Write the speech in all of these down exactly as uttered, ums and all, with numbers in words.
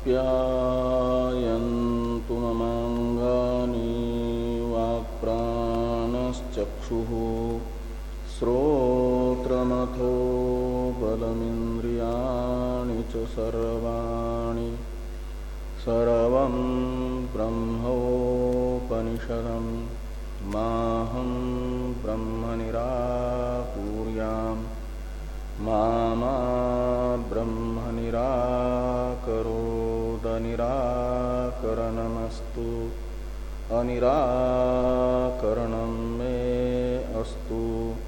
आप्यायन्तु ममाङ्गानि वाक्प्राणश्चक्षुः श्रोत्रमथो बलमिन्द्रियाणि च सर्वाणि सर्वं ब्रह्मोपनिषदं माहं ब्रह्म निराकुर्याम् मा मा ब्रह्म निराकरोद निराकरणमस्तु अनिराकरणं मे अस्तु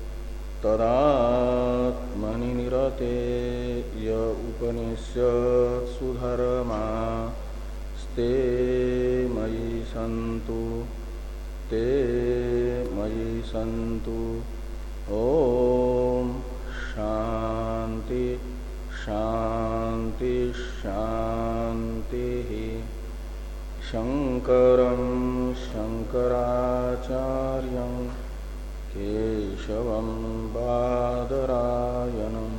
तदात्मनि निरते य उपनिषत्सु धर्मास्ते मयि सन्तु ते मयि सन्तु। ओम शांति शांति शांति। शंकरं शंकराचार्यं केशवं बादरायणं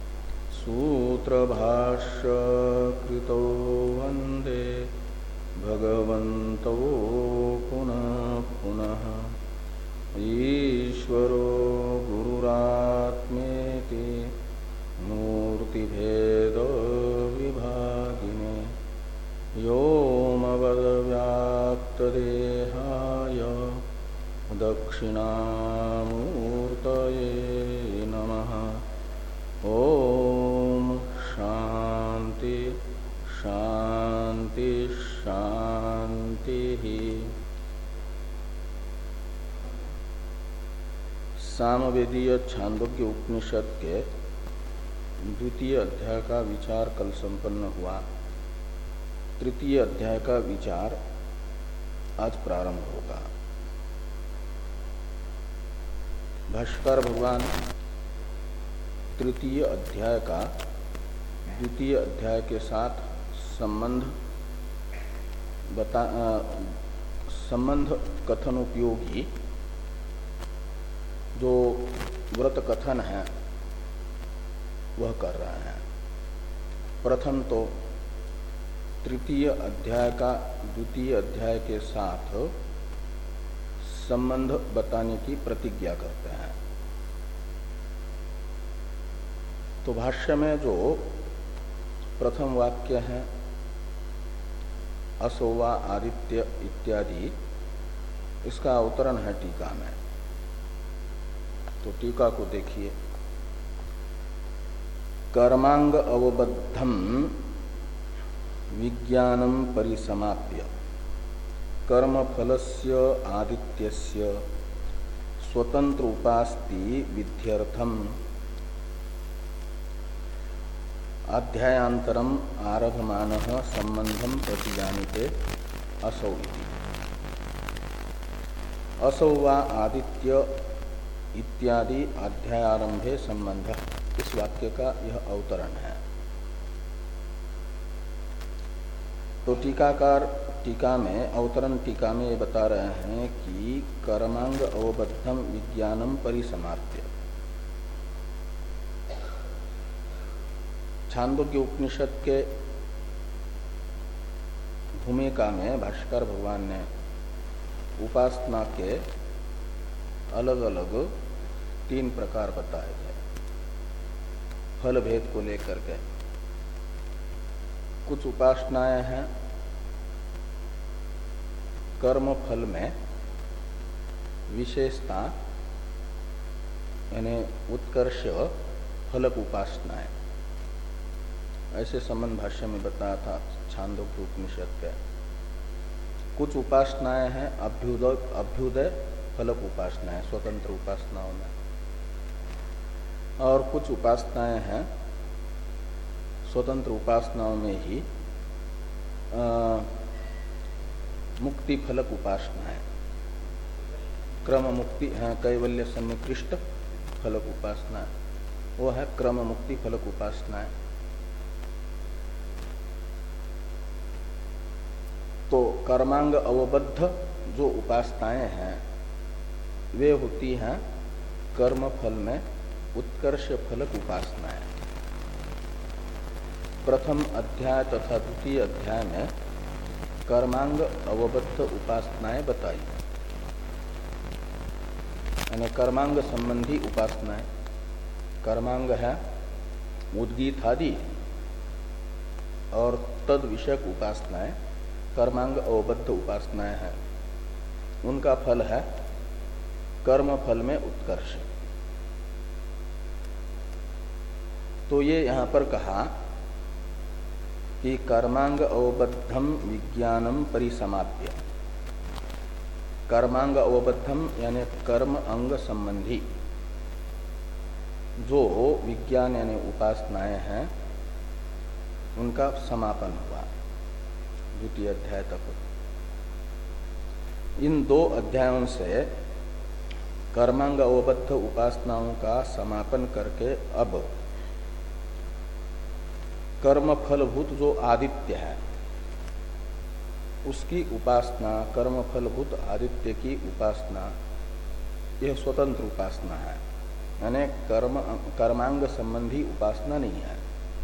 सूत्रभाष्य कृतो वन्दे भगवन्तौ पुनः पुनः। ईश्वरो गुरुरात्मेति मूर्तिभेद विभागिने व्योमवद्व्याप्तदेहाय दक्षिणामूर्तये नमः। ओम शांति शांति शांति। सामवेदीय छांदोग्य उपनिषद के द्वितीय अध्याय का विचार कल संपन्न हुआ। तृतीय अध्याय का विचार आज प्रारंभ होगा। भाष्कर भगवान तृतीय अध्याय का द्वितीय अध्याय के साथ संबंध बता संबंध कथन उपयोगी जो व्रत कथन है वह कर रहे हैं। प्रथम तो तृतीय अध्याय का द्वितीय अध्याय के साथ संबंध बताने की प्रतिज्ञा करते हैं। तो भाष्य में जो प्रथम वाक्य है असोवा आदित्य इत्यादि, इसका अवतरण है टीका में। तो टीका को देखिए। कर्मांग अवबद्धम विज्ञानम परिसमाप्य कर्मफलस्य आदित्यस्य स्वतंत्र उपास्ति विध्यर्थम अध्यायांतरम आरभमानः संबंधम प्रतिजानीते असौ इति। असौ वा आदित्य इत्यादि अध्यायारंभे संबंध, इस वाक्य का यह अवतरण है। तो टीकाकार टीका में अवतरण टीका में ये बता रहे हैं कि कर्मांग अवबद्धम विज्ञानम परिसमाप्य। छांदोग्य उपनिषद के भूमिका में भाष्कर भगवान ने उपासना के अलग अलग तीन प्रकार बताए गए फल भेद को लेकर के। कुछ उपासनाएं हैं कर्म फल में विशेषता यानी उत्कर्ष फलक उपासनाएं, ऐसे संबंध भाष्य में बताया था छांदोग्य उपनिषद के। कुछ उपासनाएं हैं अभ्युदय अभ्युदय फलक उपासनाएं स्वतंत्र उपासनाओं में, और कुछ उपासनाएं हैं स्वतंत्र उपासनाओं में ही आ, मुक्ति फलक उपासनाएं, क्रम मुक्ति कैवल्य सन्निकृष्ट फलक उपासना, वो है क्रम मुक्ति फलक उपासनाएं। तो कर्मांग अवबद्ध जो उपासनाएं हैं वे होती हैं कर्म फल में उत्कर्ष फलक उपासनाएं। प्रथम अध्याय तथा द्वितीय अध्याय में कर्मांग अवबद्ध उपासनाएं बताई, यानी कर्मांग संबंधी उपासनाएं। कर्मांग है उद्गीत आदि और तद विषयक उपासनाएं कर्मांग अवबद्ध उपासनाएं हैं। उनका फल है कर्म फल में उत्कर्ष। तो ये यहां पर कहा कि कर्मांग अवबद्धम विज्ञानम परिसमाप्य। कर्मांग अवबद्धम यानी कर्म अंग संबंधी जो विज्ञान यानी उपासनाएं हैं उनका समापन हुआ द्वितीय अध्याय तक। इन दो अध्यायों से कर्मांग अवबद्ध उपासनाओं का समापन करके अब कर्म फलभूत जो आदित्य है उसकी उपासना, कर्म फलभूत आदित्य की उपासना, यह स्वतंत्र उपासना है, यानी कर्म कर्मांग संबंधी उपासना नहीं है।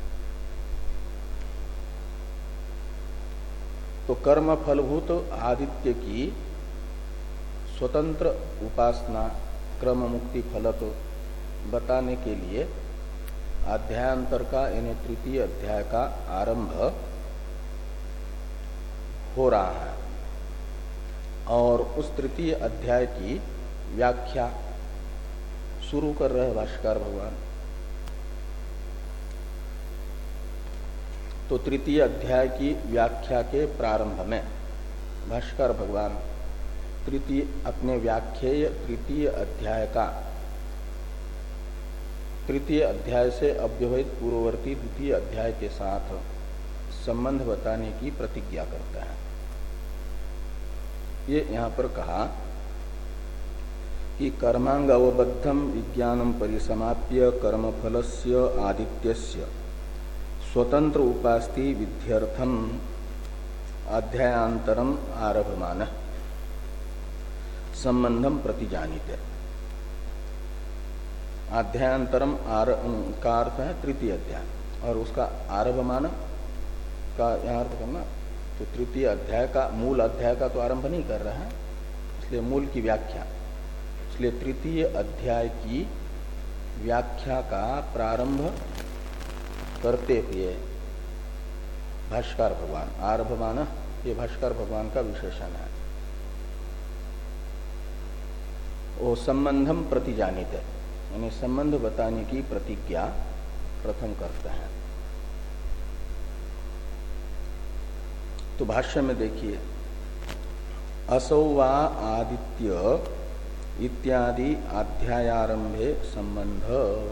तो कर्म फलभूत आदित्य की स्वतंत्र उपासना क्रम मुक्ति फलक बताने के लिए अध्यायांतर का यानी तृतीय अध्याय का आरंभ हो रहा है और उस तृतीय अध्याय की व्याख्या शुरू कर रहे हैं भाष्यकार भगवान। तो तृतीय अध्याय की व्याख्या के प्रारंभ में भाष्यकार भगवान तृतीय अपने व्याख्येय तृतीय अध्याय का तृतीय अध्याय से अव्यवहित पूर्ववर्ती द्वितीय अध्याय के साथ संबंध बताने की प्रतिज्ञा करता है। ये यहां पर कहा कि कर्मांग अवबद्धम विज्ञानम परिसमाप्य कर्मफलस्य आदित्यस्य स्वतंत्र उपास्ति विध्यर्थम अध्यायांतरम आरभमान संबंधम प्रतिजानीते। अध्यायांतरम आर का अर्थ है तृतीय अध्याय और उसका आरभमान का यहाँ अर्थ करना। तो तृतीय अध्याय का मूल अध्याय का तो आरंभ नहीं कर रहा है, इसलिए मूल की व्याख्या, इसलिए तृतीय अध्याय की व्याख्या का प्रारंभ करते हुए भाष्यकार भगवान आरभमान, ये भाष्यकार भगवान का विशेषण है। वो संबंधम प्रतिजानित, यानी संबंध बताने की प्रतिज्ञा प्रथम करते हैं। तो भाष्य में देखिए, असौ वा आदित्य इत्यादि अध्यायारंभे संबंध।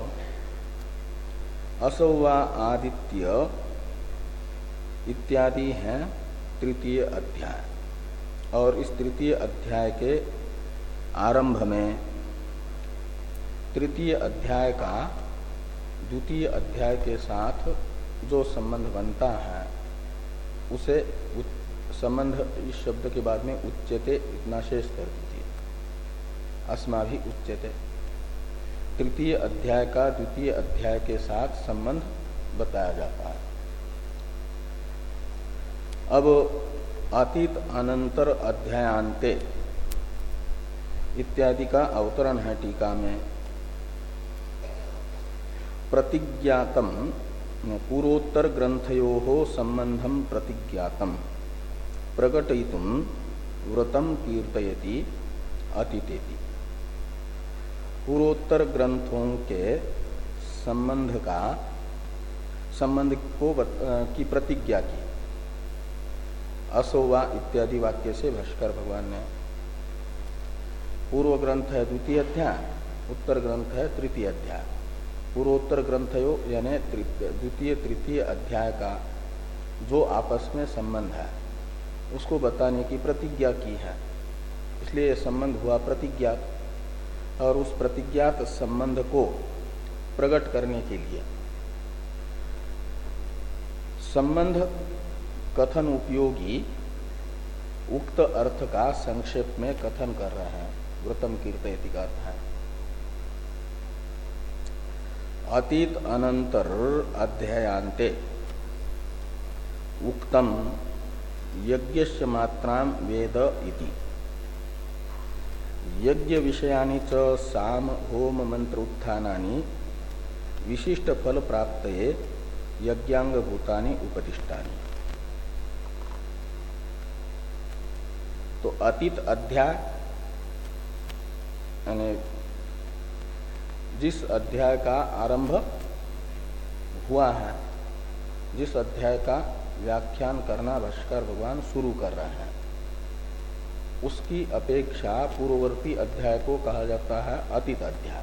असौ वा आदित्य इत्यादि हैं तृतीय अध्याय और इस तृतीय अध्याय के आरंभ में तृतीय अध्याय का द्वितीय अध्याय के साथ जो संबंध बनता है उसे संबंध इस शब्द के बाद में उच्यते इतना शेष कर दीजिए, अस्माभि उच्यते। तृतीय अध्याय का द्वितीय अध्याय के साथ संबंध बताया जाता है। अब अतीत अनंतर अध्यायांते इत्यादि का अवतरण है टीका में। प्रतिज्ञातम पूर्वोत्तर ग्रंथयो संबंधम प्रतिज्ञातम प्रकटयितुम व्रतम कीर्तयति अतिथेति। पूर्वोत्तर ग्रंथों के संबंध का संबंध को की प्रतिज्ञा की असोवा इत्यादि वाक्य से भाष्कर भगवान ने। पूर्व ग्रंथ है द्वितीय अध्याय, उत्तर ग्रंथ है तृतीय अध्याय। पूर्वोत्तर ग्रंथयो यानी द्वितीय तृतीय अध्याय का जो आपस में संबंध है उसको बताने की प्रतिज्ञा की है, इसलिए संबंध हुआ प्रतिज्ञात। और उस प्रतिज्ञात संबंध को प्रकट करने के लिए संबंध कथन उपयोगी उक्त अर्थ का संक्षेप में कथन कर रहे हैं। व्रतम कीर्तयति का अर्थ है अतीत अनंतर अध्यायांते उक्तम यज्ञस्य मात्राम वेद इति। यज्ञ विषयानि च साम होम मंत्र उत्थानानि विशिष्ट फल प्राप्तये यज्ञांग भूतानि उपदिष्टानि। तो अतीत अध्याय यानी जिस अध्याय का आरंभ हुआ है, जिस अध्याय का व्याख्यान करना भाष्यकार भगवान शुरू कर रहे हैं, उसकी अपेक्षा पूर्ववर्ती अध्याय को कहा जाता है अतीत अध्याय।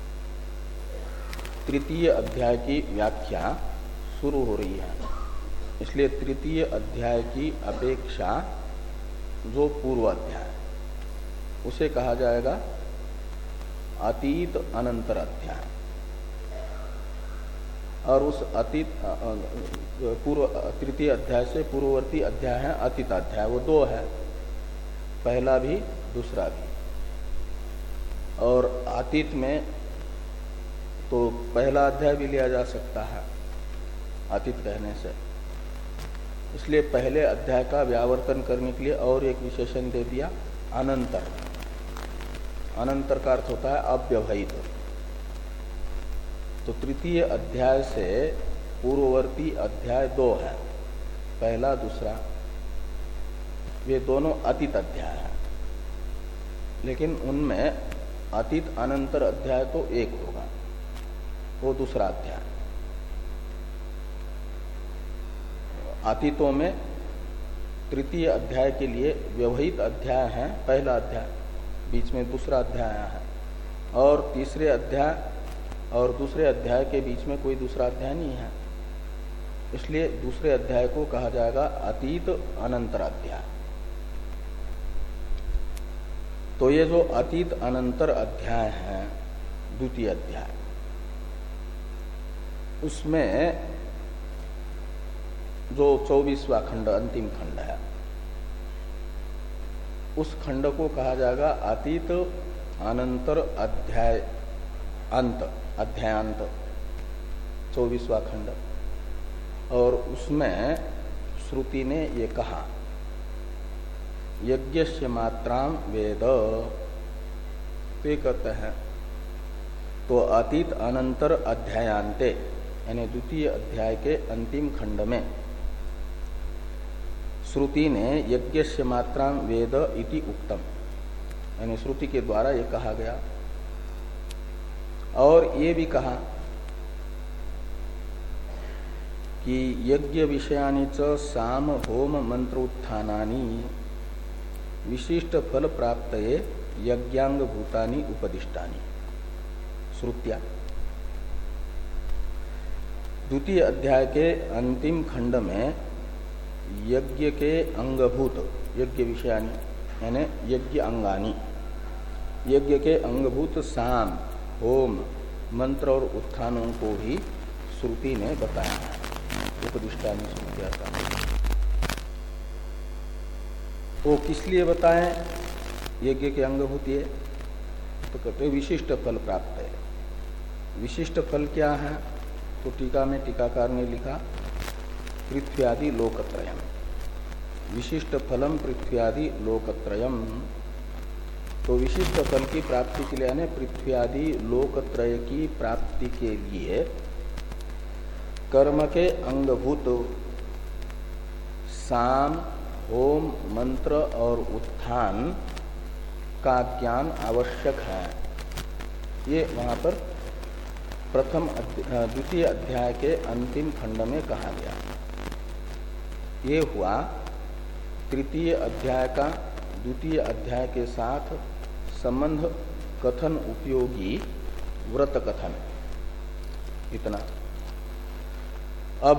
तृतीय अध्याय की व्याख्या शुरू हो रही है, इसलिए तृतीय अध्याय की अपेक्षा जो पूर्व अध्याय उसे कहा जाएगा अतीत अनंतर अध्याय। और उस अतीत पूर्व तृतीय अध्याय से पूर्ववर्ती अध्याय है अतीत अध्याय, वो दो है, पहला भी दूसरा भी। और अतीत में तो पहला अध्याय भी लिया जा सकता है अतीत कहने से, इसलिए पहले अध्याय का व्यावर्तन करने के लिए और एक विशेषण दे दिया अनंतर। अनंतर का अर्थ होता है अव्यवहित। तो तृतीय अध्याय से पूर्ववर्ती अध्याय दो है, पहला दूसरा, वे दोनों अतीत अध्याय हैं, लेकिन उनमें अतीत अनंतर अध्याय तो एक होगा, वो दूसरा अध्याय। अतीतों में तृतीय अध्याय के लिए व्यवहित अध्याय है पहला अध्याय, बीच में दूसरा अध्याय आया है, और तीसरे अध्याय और दूसरे अध्याय के बीच में कोई दूसरा अध्याय नहीं है, इसलिए दूसरे अध्याय को कहा जाएगा अतीत अनंतर अध्याय। तो ये जो अतीत अनंतर अध्याय है द्वितीय अध्याय, उसमें जो चौबीसवां खंड अंतिम खंड है, उस खंड को कहा जाएगा अतीत अनंतर अध्याय अंत, अध्यायांत, चौबीसवां खंड। और उसमें श्रुति ने ये कहा यज्ञस्य मात्राम वेद, ते कहते हैं। तो अतीत अनंतर अध्यायांते यानी द्वितीय अध्याय के अंतिम खंड में श्रुति ने यज्ञस्य मात्राम वेद इति उक्तम, यानी श्रुति के द्वारा ये कहा गया। और ये भी कहा कि यज्ञ विषयानि च साम होम मंत्र उत्थानानि विशिष्ट फल प्राप्तये यज्ञांग भूतानि उपदिष्टानि। श्रुत्या द्वितीय अध्याय के अंतिम खंड में यज्ञ के अंगभूत, यज्ञ विषयानि यानी यज्ञ अंगानी, यज्ञ के अंगभूत साम होम मंत्र और उत्थानों को भी श्रुति ने बताया है। उपदिष्टानि श्रुत्या का वो किस लिए बताएं यज्ञ के अंगभूत, ये तो कहते विशिष्ट फल प्राप्त है। विशिष्ट फल क्या है? तो टीका में टीकाकार ने लिखा पृथ्व्यादि लोकत्रयम, विशिष्ट फलम पृथ्व्यादि लोकत्रयम। तो विशिष्ट फल की प्राप्ति के लिए यानी पृथ्व्यादि लोकत्रय की प्राप्ति के लिए कर्म के अंगभूत साम होम मंत्र और उत्थान का ज्ञान आवश्यक है। ये वहां पर प्रथम द्वितीय अध्याय के अंतिम खंड में कहा गया। ये हुआ तृतीय अध्याय का द्वितीय अध्याय के साथ संबंध कथन उपयोगी व्रत कथन, इतना। अब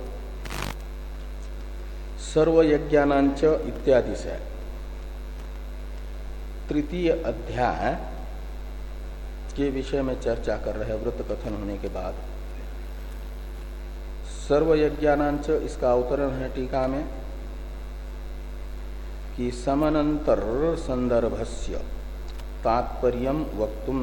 सर्वयज्ञानांच इत्यादि से तृतीय अध्याय के विषय में चर्चा कर रहे व्रत कथन होने के बाद सर्वयज्ञानांच इसका अवतरण है टीका में कि समनंतर संदर्भस्य तात्पर्यम वक्तुम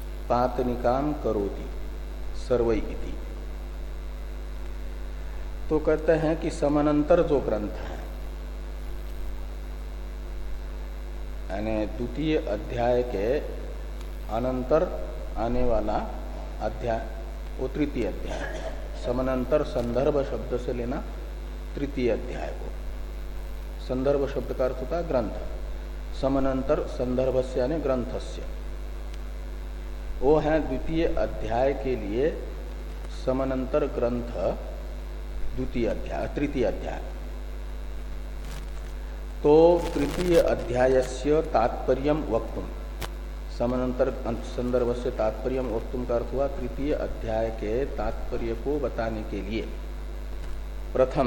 पातनिकाम करोति सर्वै इति। तो कहते हैं कि समानांतर जो ग्रंथ है, यानी द्वितीय अध्याय के अनंतर आने वाला अध्याय वो तृतीय अध्याय। समानांतर संदर्भ शब्द से लेना तृतीय अध्याय को। संदर्भ शब्द का अर्थ होता है ग्रंथ, समानांतर संदर्भस्य यानी ग्रंथस्य, वो है द्वितीय अध्याय के लिए समानांतर ग्रंथ द्वितीय अध्याय तृतीय अध्याय। तो तृतीय अध्यायस्य तात्पर्यम वक्तुम, समानांतर संदर्भ से तात्पर्यम वक्तुम का अर्थ हुआ तृतीय अध्याय के तात्पर्य को बताने के लिए प्रथम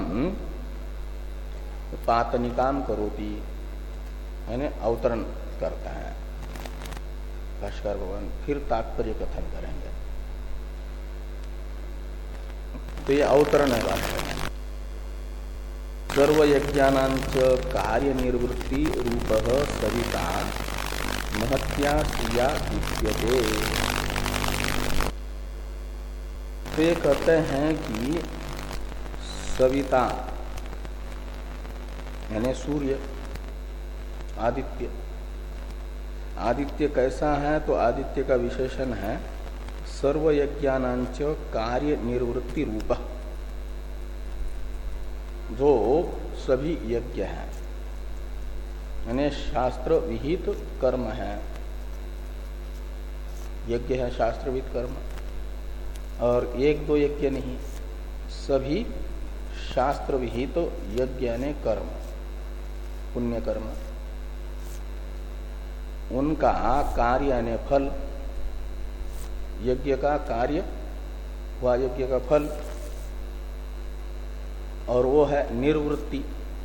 पातनिकाम करोति यानी अवतरण करता है भाष्यकार भगवान, फिर तात्पर्य कथन करेंगे। तो ये अवतरण है भाष्य में। सर्वयज्ञानांच कार्य निर्वृत्ति रूप सविता महत्या श्रिया विद्यते। तो ये कहते हैं कि सविता यानी सूर्य, आदित्य। आदित्य कैसा है? तो आदित्य का विशेषण है सर्वयज्ञानांच कार्य निर्वृत्ति रूप, जो सभी यज्ञ है यानी शास्त्र विहित कर्म है। यज्ञ है शास्त्र विहित कर्म, और एक दो यज्ञ नहीं, सभी शास्त्र विहित यज्ञ यानी कर्म, पुण्य कर्म, उनका कार्य यानी फल, यज्ञ का कार्य हुआ यज्ञ का फल, और वो है निर्वृत्ति।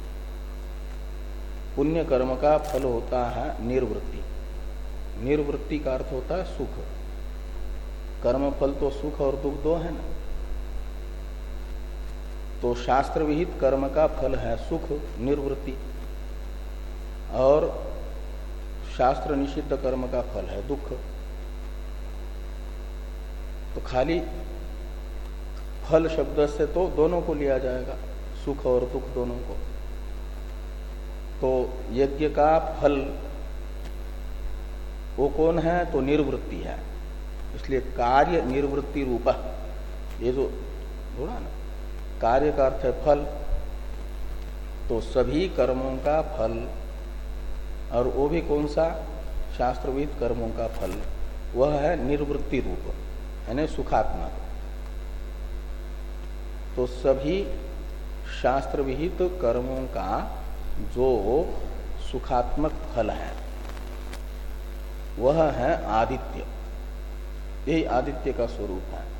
पुण्य कर्म का फल होता है निर्वृत्ति। निर्वृत्ति का अर्थ होता है सुख। कर्म फल तो सुख और दुख दो है ना। तो शास्त्र विहित कर्म का फल है सुख, निर्वृत्ति, और शास्त्र निषिद्ध कर्म का फल है दुख। तो खाली फल शब्द से तो दोनों को लिया जाएगा, सुख और दुख दोनों को। तो यज्ञ का फल वो कौन है? तो निर्वृत्ति है। इसलिए कार्य निर्वृत्ति रूप, ये जो बोला ना, कार्य का अर्थ है फल, तो सभी कर्मों का फल, और वो भी कौन सा? शास्त्रविहित कर्मों का फल, वह है निर्वृत्ति रूप यानी सुखात्मक। तो सभी शास्त्र विहित कर्मों का जो सुखात्मक फल है वह है आदित्य। यही आदित्य का स्वरूप है।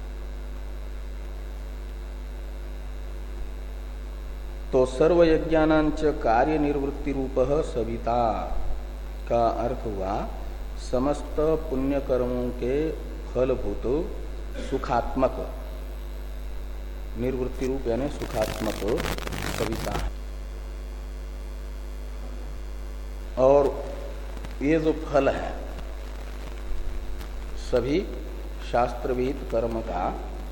तो सर्वयज्ञानांच कार्य निर्वृत्ति रूप सविता का अर्थ हुआ समस्त पुण्य कर्मों के फलभूत सुखात्मक, निर्वृत्ति रूप यानी सुखात्मक सविता है। और ये जो फल है सभी शास्त्र विहित कर्म का,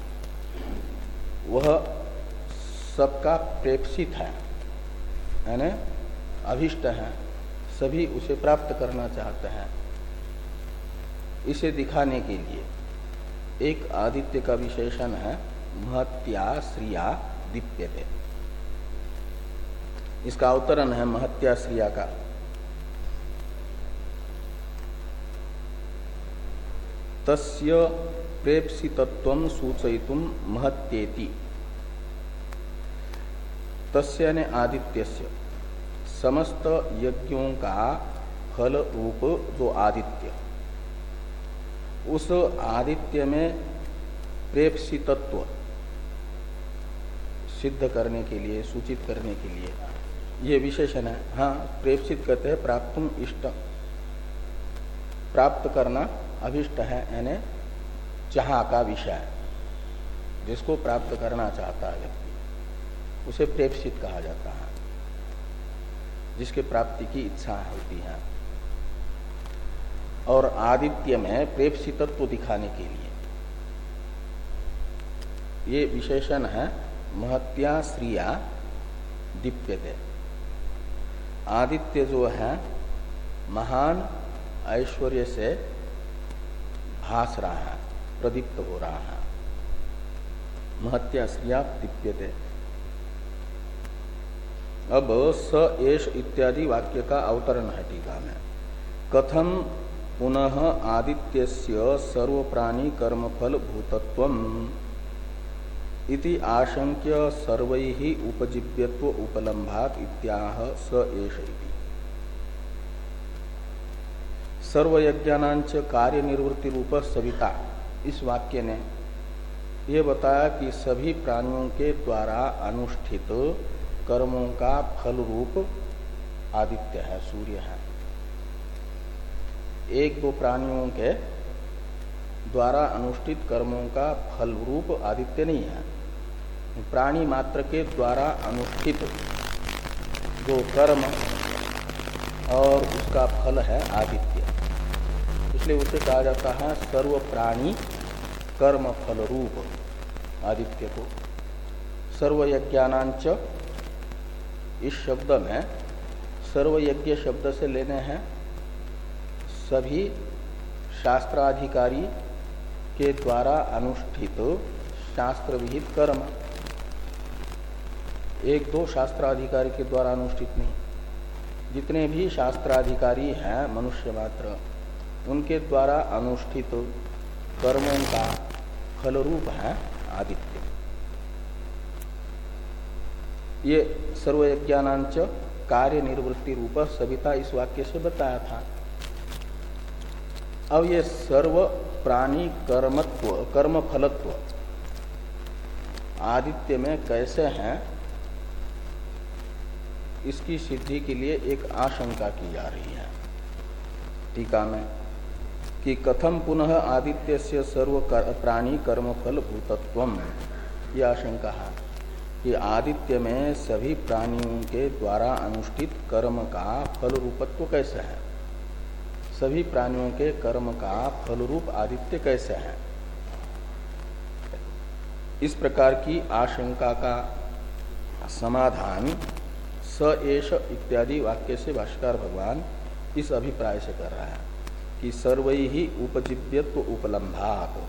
वह सबका प्रेप्सित है यानी अभिष्ट है, सभी उसे प्राप्त करना चाहते हैं। इसे दिखाने के लिए एक आदित्य का विशेषण है महत्या श्रिया दीप्यते। इसका अवतरण है महत्या श्रिया का। तस्य प्रेप्सितत्वं सूचयितुं महत्येति। तस्य यानी आदित्यस्य, समस्त यज्ञों का फल रूप जो आदित्य, उस आदित्य में प्रेप्सितत्व सिद्ध करने के लिए, सूचित करने के लिए ये विशेषण है। हाँ, प्रेप्सित कहते हैं प्राप्तुम इष्ट, प्राप्त करना अभिष्ट है यानी चाह का विषय, जिसको प्राप्त करना चाहता है व्यक्ति उसे प्रेप्सित कहा जाता है, जिसके प्राप्ति की इच्छा होती है। और आदित्य में प्रेप्सितत्व दिखाने के लिए ये विशेषण है महत्या श्रिया दीप्यते। आदित्य जो है महान ऐश्वर्य से भास रहा है, प्रदीप्त हो रहा है। महत्या श्रिया दीप्यते। अब स एष इत्यादि वाक्य का अवतरण है टीका में। कथम पुनः आदित्यस्य सर्वप्राणी कर्मफल भूतत्वम् इति आशंक्य सर्वैः उपजीव्यत्व उपलम्भात् इत्याह स एष इति। सर्वयज्ञानांच कार्य निवृत्ति रूप सविता, इस वाक्य ने यह बताया कि सभी प्राणियों के द्वारा अनुष्ठित कर्मों का फल रूप आदित्य है, सूर्य है। एक दो प्राणियों के द्वारा अनुष्ठित कर्मों का फल रूप आदित्य नहीं है। प्राणी मात्र के द्वारा अनुष्ठित जो कर्म और उसका फल है आदित्य, इसलिए उसे कहा जाता है सर्व प्राणी कर्म फल रूप आदित्य को। सर्वयज्ञानांच, इस शब्द में सर्वयज्ञ शब्द से लेने हैं सभी शास्त्राधिकारी के द्वारा अनुष्ठित शास्त्र विहित कर्म। एक दो शास्त्राधिकारी के द्वारा अनुष्ठित नहीं, जितने भी शास्त्राधिकारी हैं मनुष्य मात्र, उनके द्वारा अनुष्ठित कर्मों का फल रूप है आदित्य। ये सर्वयज्ञानांच कार्य निवृत्ति रूप सविता इस वाक्य से बताया था। अब ये सर्व प्राणी कर्मत्व कर्म फलत्व आदित्य में कैसे हैं, इसकी सिद्धि के लिए एक आशंका की जा रही है टीका में कि कथम पुनः आदित्यस्य सर्व प्राणी कर्मफल भूतत्वम। यह आशंका है कि आदित्य में सभी प्राणियों के द्वारा अनुष्ठित कर्म का फल रूपत्व कैसे है, सभी प्राणियों के कर्म का फल रूप आदित्य कैसे है। इस प्रकार की आशंका का समाधान स एष इत्यादि वाक्य से भाष्यकार भगवान इस अभिप्राय से कर रहा है कि सर्वैहि उपजीव्यत्व उपलम्भात्।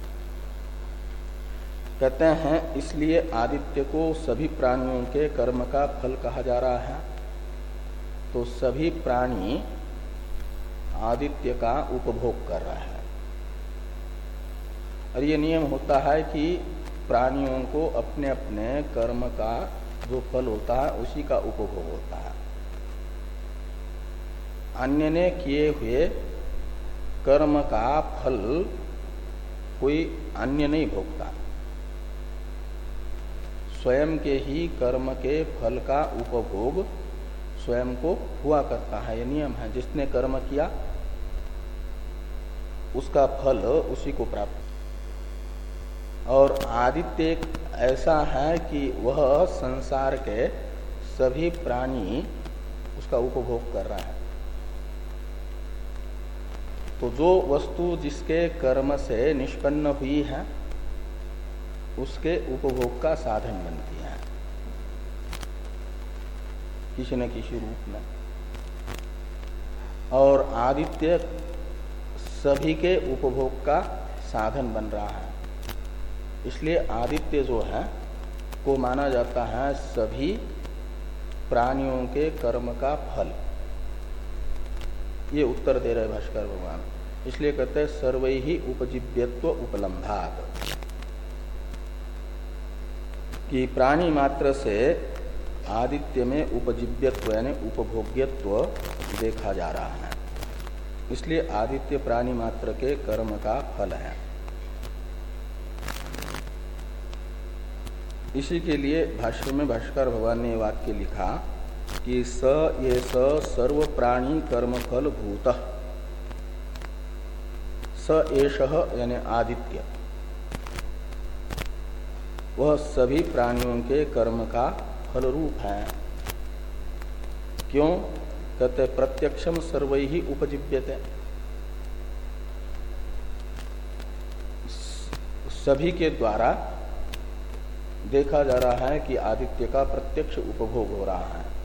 कहते हैं इसलिए आदित्य को सभी प्राणियों के कर्म का फल कहा जा रहा है। तो सभी प्राणी आदित्य का उपभोग कर रहा है, और ये नियम होता है कि प्राणियों को अपने अपने कर्म का जो फल होता है उसी का उपभोग होता है। अन्य ने किए हुए कर्म का फल कोई अन्य नहीं भोगता, स्वयं के ही कर्म के फल का उपभोग स्वयं को हुआ करता है। यह नियम है, जिसने कर्म किया उसका फल उसी को प्राप्त। और आदित्य एक ऐसा है कि वह संसार के सभी प्राणी उसका उपभोग कर रहा है। तो जो वस्तु जिसके कर्म से निष्पन्न हुई है उसके उपभोग का साधन बनती है किसी न किसी रूप में। और आदित्य सभी के उपभोग का साधन बन रहा है, इसलिए आदित्य जो है को माना जाता है सभी प्राणियों के कर्म का फल। ये उत्तर दे रहे भास्कर भगवान, इसलिए कहते हैं सर्वैहि उपजीव्यत्व उपलम्भात्, कि प्राणी मात्र से आदित्य में उपजीव्यत्व यानी उपभोग्यत्व देखा जा रहा है, इसलिए आदित्य प्राणी मात्र के कर्म का फल है। इसी के लिए भाष्य में भाष्कर भगवान ने वाक्य लिखा कि स ये स सर्व प्राणी कर्म फल भूतः, स एषः यानी आदित्य वह सभी प्राणियों के कर्म का फल रूप है। क्यों कहते प्रत्यक्षम सर्वैहि उपजीव्यते, सभी के द्वारा देखा जा रहा है कि आदित्य का प्रत्यक्ष उपभोग हो रहा है,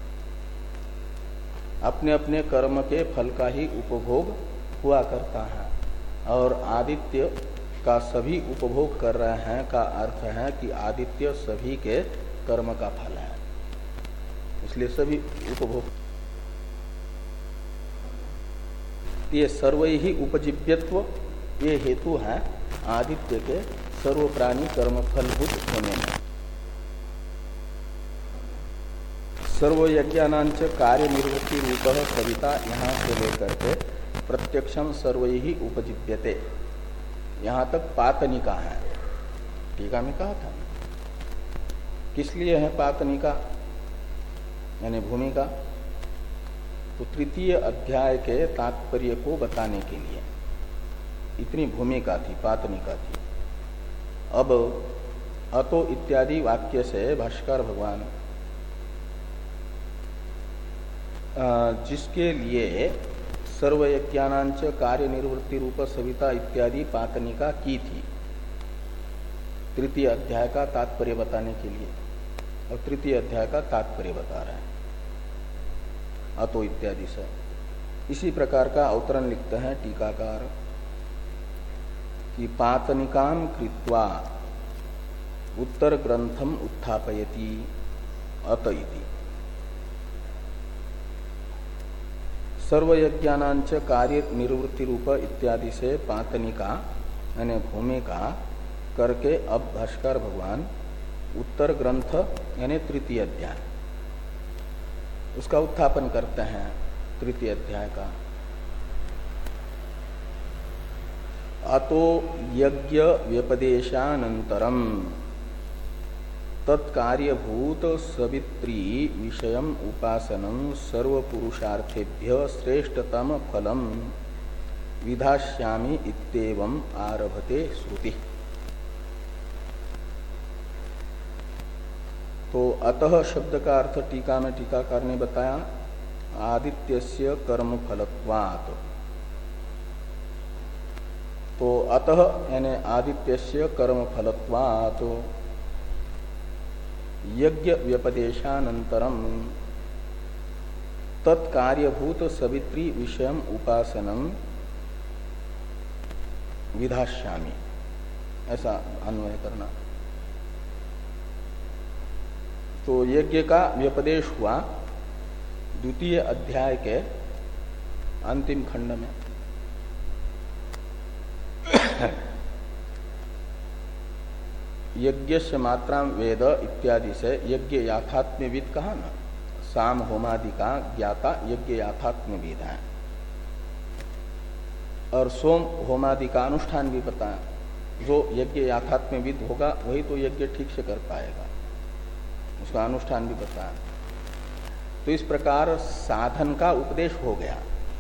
अपने अपने कर्म के फल का ही उपभोग हुआ करता है, और आदित्य का सभी उपभोग कर रहे हैं का अर्थ है कि आदित्य सभी के कर्म का फल है, इसलिए सभी उपभोग। ये सर्व ही उपजीव्यत्व ये हेतु है आदित्य के सर्व प्राणी कर्म फलभूत होने में। सर्वयज्ञानांच कार्य निवृत्ति रूप सविता यहाँ से लेकर के प्रत्यक्षम सर्व ही उपजीव्यते यहाँ तक पातनिका है। टीका में कहा था किस लिए है पातनिका यानी भूमिका, तो तृतीय अध्याय के तात्पर्य को बताने के लिए इतनी भूमिका थी, पातनिका थी। अब अतो इत्यादि वाक्य से भाष्कर भगवान जिसके लिए सर्वयज्ञानांच कार्य निर्वृत्ति रूप सविता इत्यादि पातनिका की थी तृतीय अध्याय का तात्पर्य बताने के लिए, और तृतीय अध्याय का तात्पर्य बता रहे हैं अतो इत्यादि से। इसी प्रकार का अवतरण लिखते हैं टीकाकार कि पातनिकाम कृत्वा उत्तर ग्रंथम उत्थापयति अत इति। सर्वयज्ञानांच कार्य निवृत्ति रूप इत्यादि से पातनिका यानी भूमिका करके अब भाष्कर भगवान उत्तर ग्रंथ यानी तृतीय अध्याय उसका उत्थापन करते हैं तृतीय अध्याय का। अतो यज्ञ व्यपदेशानंतरम तत्कार्यभूत सवित्री विषयम उपासनं सर्वपुरुषार्थेभ्य श्रेष्ठतम फलम विधास्यामि इत्येवं आरभते श्रुति। तो अतः शब्द का अर्थ टीका में टीकाकार ने बताया आदित्यस्य कर्म फलत्वात्। तो अतः यानी आदित्यस्य कर्म फलत्वात् यज्ञ व्यपदेशानंतरम तत्कार्यभूत सवित्री विषयम उपासनम विधास्यामि, ऐसा अन्वय करना। तो यज्ञ का व्यपदेश हुआ द्वितीय अध्याय के अंतिम खंड में। यज्ञ से मात्रा वेद इत्यादि से यज्ञ याथात्म्यविद कहा ना, साम होमादि का ज्ञाता यज्ञ याथात्म्यविद है, और सोम होमादि का अनुष्ठान भी बताया। जो यज्ञ याथात्म्यविद होगा वही तो यज्ञ ठीक से कर पाएगा, उसका अनुष्ठान भी बताया। तो इस प्रकार साधन का उपदेश हो गया।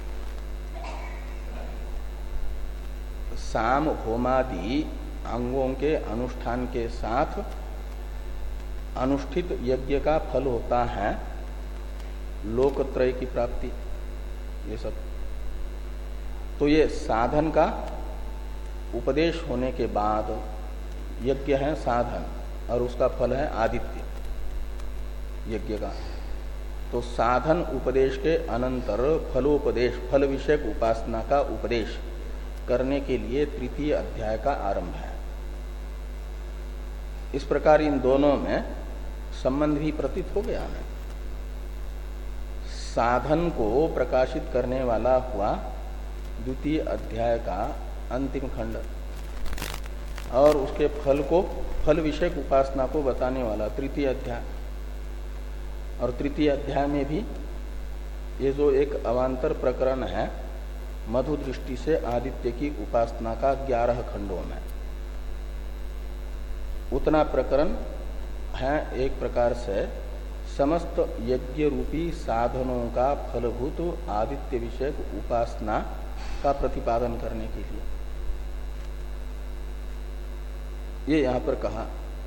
साम होमादि अंगों के अनुष्ठान के साथ अनुष्ठित यज्ञ का फल होता है लोकत्रय की प्राप्ति, ये सब। तो ये साधन का उपदेश होने के बाद यज्ञ है साधन और उसका फल है आदित्य यज्ञ का। तो साधन उपदेश के अनंतर फलोपदेश फल विषयक उपासना का उपदेश करने के लिए तृतीय अध्याय का आरंभ है। इस प्रकार इन दोनों में संबंध भी प्रतीत हो गया है। साधन को प्रकाशित करने वाला हुआ द्वितीय अध्याय का अंतिम खंड, और उसके फल को फल विषयक उपासना को बताने वाला तृतीय अध्याय। और तृतीय अध्याय में भी ये जो एक अवान्तर प्रकरण है मधु दृष्टि से आदित्य की उपासना का ग्यारह खंडों में, उतना प्रकरण है एक प्रकार से समस्त यज्ञ रूपी साधनों का फलभूत आदित्य विषयक उपासना का प्रतिपादन करने के लिए। ये यहाँ पर कहा।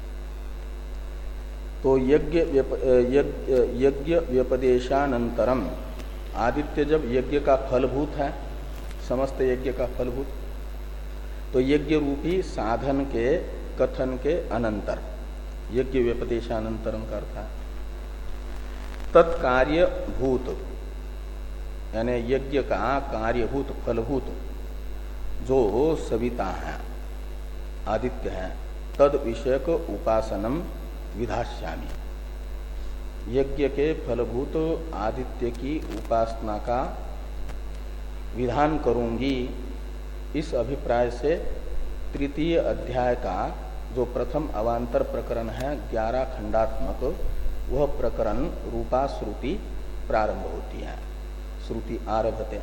तो यज्ञ यज्ञ व्यपदेशानंतरम, आदित्य जब यज्ञ का फलभूत है, समस्त यज्ञ का फलभूत, तो यज्ञ रूपी साधन के कथन के अनंतर यज्ञ व्यपदेशानंतरम का अर्थ है तत्कार्य भूत, यानी यज्ञ का कार्यभूत फलभूत जो सविता है, आदित्य है, तद विषयक उपासनम विधास्यामि। यज्ञ के फलभूत आदित्य की उपासना का विधान करूंगी। इस अभिप्राय से तृतीय अध्याय का जो प्रथम अवांतर प्रकरण है ग्यारह खंडात्मक, वह प्रकरण रूपा श्रुति प्रारंभ होती है। श्रुति आरभते।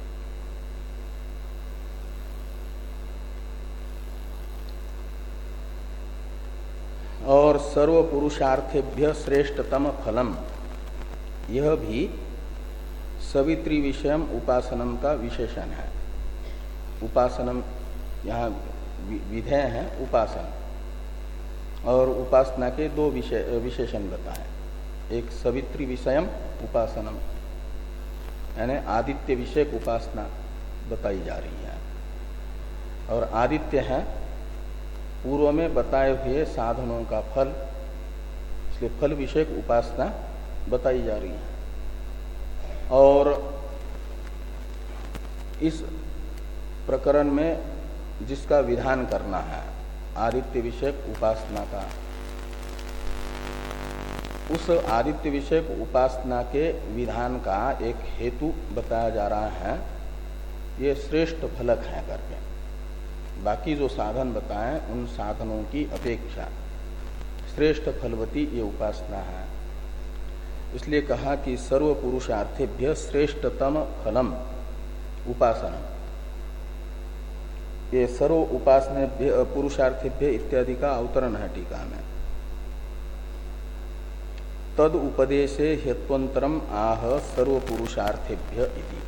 और सर्व पुरुषार्थेभ्य श्रेष्ठतम फलम, यह भी सवित्री विषयम उपासनम का विशेषण है। उपासनम यहाँ विधेय है उपासन, और उपासना के दो विषय विशेषण बताए। एक सवित्री विषयम उपासनम, यानी आदित्य विषयक उपासना बताई जा रही है, और आदित्य है पूर्व में बताए हुए साधनों का फल, इसलिए फल विषयक उपासना बताई जा रही है। और इस प्रकरण में जिसका विधान करना है आदित्य विषयक उपासना का, उस आदित्य विषयक उपासना के विधान का एक हेतु बताया जा रहा है। ये श्रेष्ठ फलक है करके, बाकी जो साधन बताएं उन साधनों की अपेक्षा श्रेष्ठ फलवती ये उपासना है। इसलिए कहा कि सर्व पुरुषार्थेभ्य श्रेष्ठतम फलम उपासना। ये सर्व उपासने पुरुषार्थेभ्य इत्यादि का अवतरण है टीका में। तद उपदेशे हेत्वंतरम आह सर्व पुरुषार्थेभ्य इति।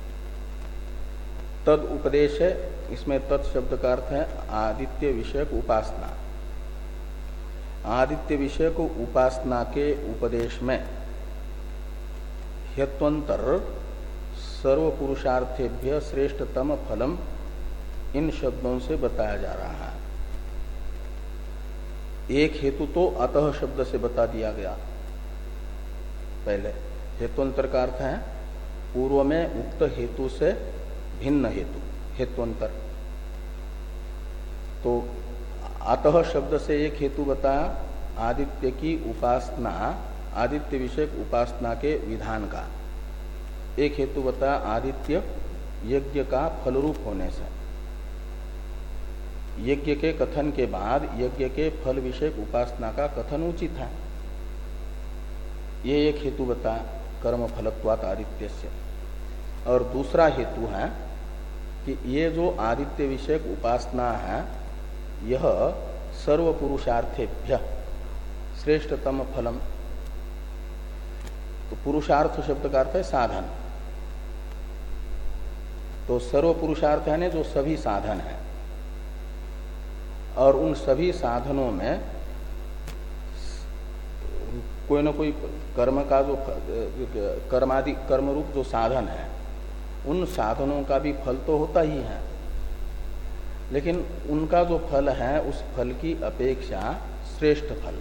तद उपदेश है, इसमें तत् शब्द का अर्थ है आदित्य विषयक उपासना। आदित्य विषयक उपासना के उपदेश में हेत्वंतर सर्व पुरुषार्थेभ्य श्रेष्ठतम फलम इन शब्दों से बताया जा रहा है। एक हेतु तो अतः शब्द से बता दिया गया पहले। हेतुअंतर का अर्थ है पूर्व में उक्त हेतु से भिन्न हेतु, हेतुअंतर। तो अतः शब्द से एक हेतु बताया आदित्य की उपासना, आदित्य विषयक उपासना के विधान का। एक हेतु बताया आदित्य यज्ञ का फलरूप होने से। यज्ञ के कथन के बाद यज्ञ के फल विषयक उपासना का कथन उचित है, ये एक हेतु बताया कर्म फलत्वात् आदित्य से। और दूसरा हेतु है कि ये जो आदित्य विषयक उपासना है यह सर्व पुरुषार्थेभ्य श्रेष्ठतम फलम। तो पुरुषार्थ शब्द का अर्थ है साधन। तो सर्व पुरुषार्थ है जो सभी साधन है, और उन सभी साधनों में कोई ना कोई कर्म का जो कर्मादि कर्म रूप जो साधन है उन साधनों का भी फल तो होता ही है, लेकिन उनका जो फल है उस फल की अपेक्षा श्रेष्ठ फल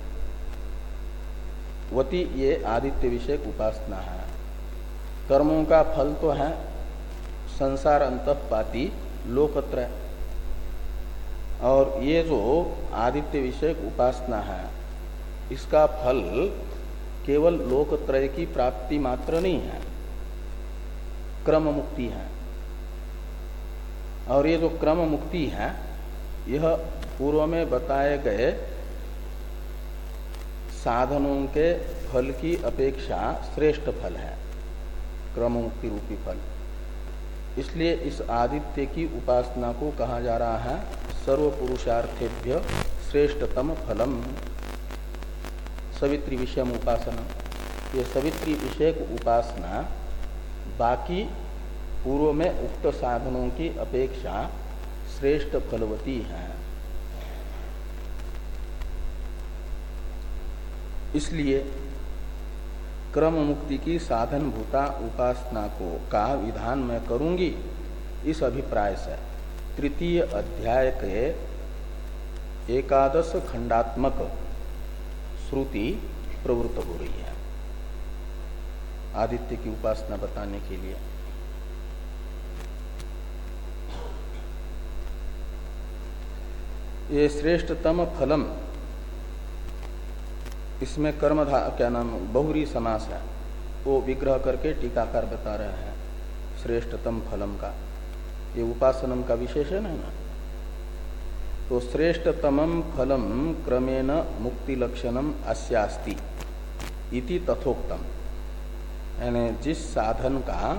वती ये आदित्य विषयक उपासना है। कर्मों का फल तो है संसार अंतःपाती लोकत्रय, और ये जो आदित्य विषयक उपासना है इसका फल केवल लोकत्रय की प्राप्ति मात्र नहीं है, क्रम मुक्ति है। और ये जो क्रम मुक्ति है यह पूर्व में बताए गए साधनों के फल की अपेक्षा श्रेष्ठ फल है, क्रम मुक्ति रूपी फल। इसलिए इस आदित्य की उपासना को कहा जा रहा है सर्व पुरुषार्थेभ्य श्रेष्ठतम फलम सवित्री विषयम उपासना। ये सवित्री विषयक उपासना बाकी पूर्व में उक्त साधनों की अपेक्षा श्रेष्ठ फलवती है। इसलिए क्रम मुक्ति की साधन भूता उपासना को का विधान मैं करूंगी, इस अभिप्राय से तृतीय अध्याय के एकादश खंडात्मक श्रुति प्रवृत्त हो रही है आदित्य की उपासना बताने के लिए। ये श्रेष्ठतम फलम, इसमें कर्मधा क्या नाम बहुरी समास है, वो विग्रह करके टीकाकार बता रहे हैं श्रेष्ठतम फलम का। ये उपासनम का विशेषण है ना। तो श्रेष्ठतमम फलम क्रमेण मुक्ति लक्षणम अस्यास्ति इति तथोक्तम, यानी जिस साधन का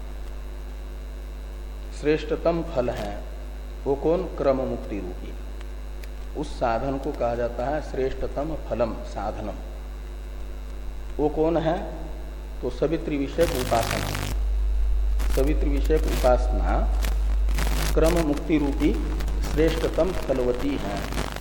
श्रेष्ठतम फल है वो कौन, क्रम मुक्ति रूपी, उस साधन को कहा जाता है श्रेष्ठतम फलम साधनम। वो कौन है, तो सवित्री विषयक उपासना। सवित्री विषयक उपासना क्रम मुक्ति रूपी श्रेष्ठतम फलवती है।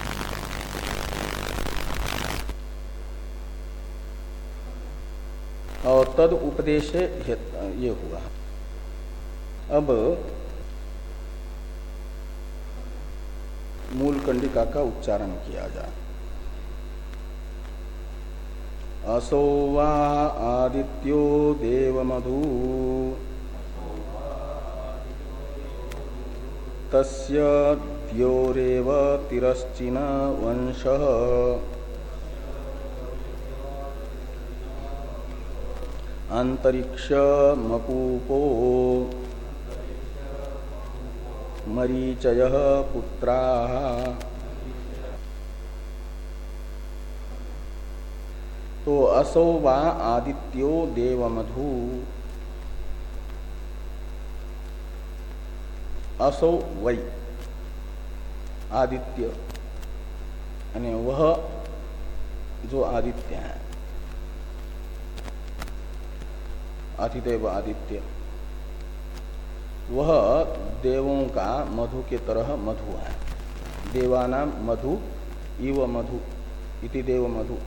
और तद उपदेश ये हुआ। अब मूल कंडिका का उच्चारण किया जाए। असो वा आदित्यो देवमधु तस्य द्योरेव तिरश्चिन वंशः अंतरिक्ष मपूपो मरीचयः पुत्राः। तो असौ वा आदित्यो देवमधु, असौ वै आदित्य, यानी वह जो आदित्य है, अधिदेव आदित्य, वह देवों का मधु के तरह मधु है। देवानाम मधु इव मधु इति देव मधु।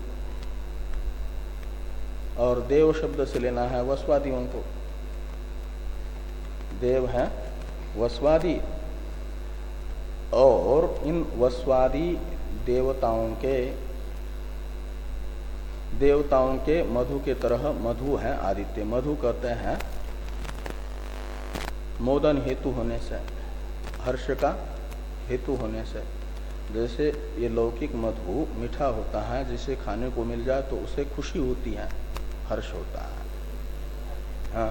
और देव शब्द से लेना है वस्वादियों को। देव है वस्वादी, और इन वस्वादी देवताओं के देवताओं के मधु के तरह मधु है आदित्य। मधु कहते हैं मोदन हेतु होने से, हर्ष का हेतु होने से। जैसे ये लौकिक मधु मीठा होता है, जिसे खाने को मिल जाए तो उसे खुशी होती है, हर्ष होता है। हाँ,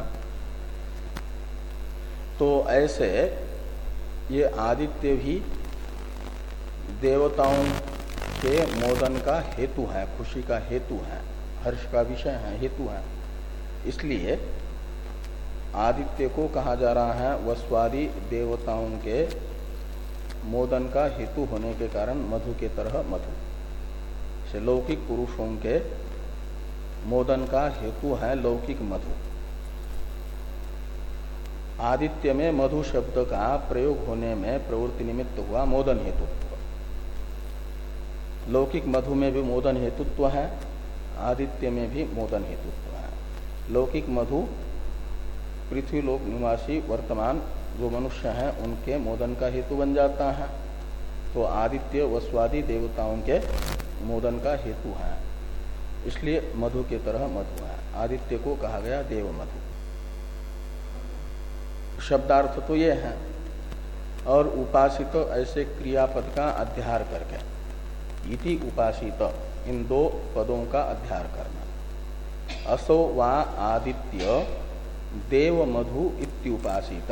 तो ऐसे ये आदित्य भी देवताओं के मोदन का हेतु है, खुशी का हेतु है, हर्ष का विषय है, हेतु है। इसलिए आदित्य को कहा जा रहा है वस्वादी देवताओं के मोदन का हेतु होने के कारण मधु के तरह मधु। से लौकिक पुरुषों के मोदन का हेतु है लौकिक मधु। आदित्य में मधु शब्द का प्रयोग होने में प्रवृत्ति निमित्त हुआ मोदन हेतुत्व। लौकिक मधु में भी मोदन हेतुत्व है, आदित्य में भी मोदन हेतुत्व है। लौकिक मधु पृथ्वी लोक निवासी वर्तमान जो मनुष्य हैं उनके मोदन का हेतु बन जाता है, तो आदित्य वस्वादी देवताओं के मोदन का हेतु है। इसलिए मधु के तरह मधु है। आदित्य को कहा गया देव मधु। शब्दार्थ तो ये है। और उपासित ऐसे क्रियापद का अध्यार करके, इति उपासित, इन दो पदों का अध्यार करना। असो वा आदित्य देव मधु इत्युपासित।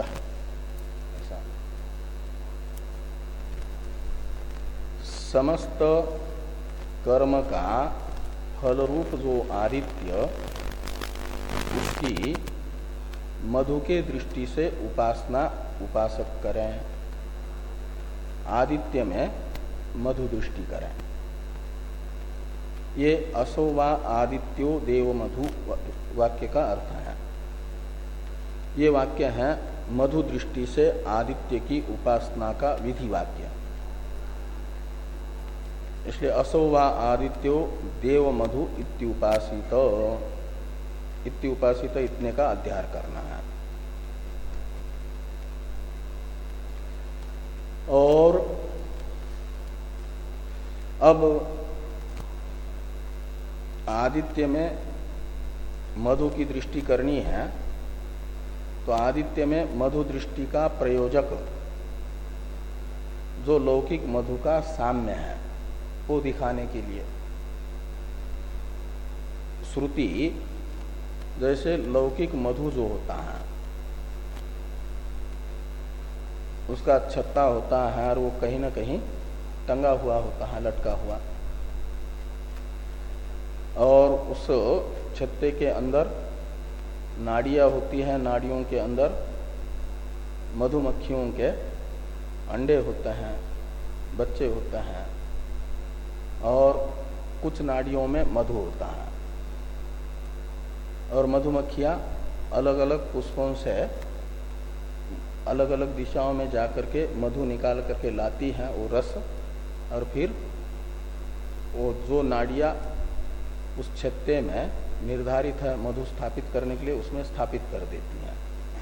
समस्त कर्म का फलरूप जो आदित्य, उसकी मधु के दृष्टि से उपासना उपासक करें, आदित्य में मधु दृष्टि करें। ये असो वा आदित्यो देव मधु वाक्य का अर्थ है। ये वाक्य है मधु दृष्टि से आदित्य की उपासना का विधि वाक्य। इसलिए असो वा आदित्यो देव मधु इत्युपासित, इत्युपासित इतने का अध्यार करना है। और अब आदित्य में मधु की दृष्टि करनी है तो आदित्य में मधु दृष्टि का प्रयोजक जो लौकिक मधु का साम्य है वो दिखाने के लिए श्रुति जैसे लौकिक मधु जो होता है उसका छत्ता होता है और वो कहीं ना कहीं टंगा हुआ होता है, लटका हुआ, और उस छत्ते के अंदर नाड़ियां होती हैं, नाड़ियों के अंदर मधुमक्खियों के अंडे होते हैं, बच्चे होते हैं, और कुछ नाड़ियों में मधु होता है, और मधुमक्खियां अलग अलग पुष्पों से अलग अलग दिशाओं में जाकर के मधु निकाल करके लाती हैं वो रस, और फिर वो जो नाड़ियां उस छत्ते में निर्धारित है मधु स्थापित करने के लिए उसमें स्थापित कर देती हैं।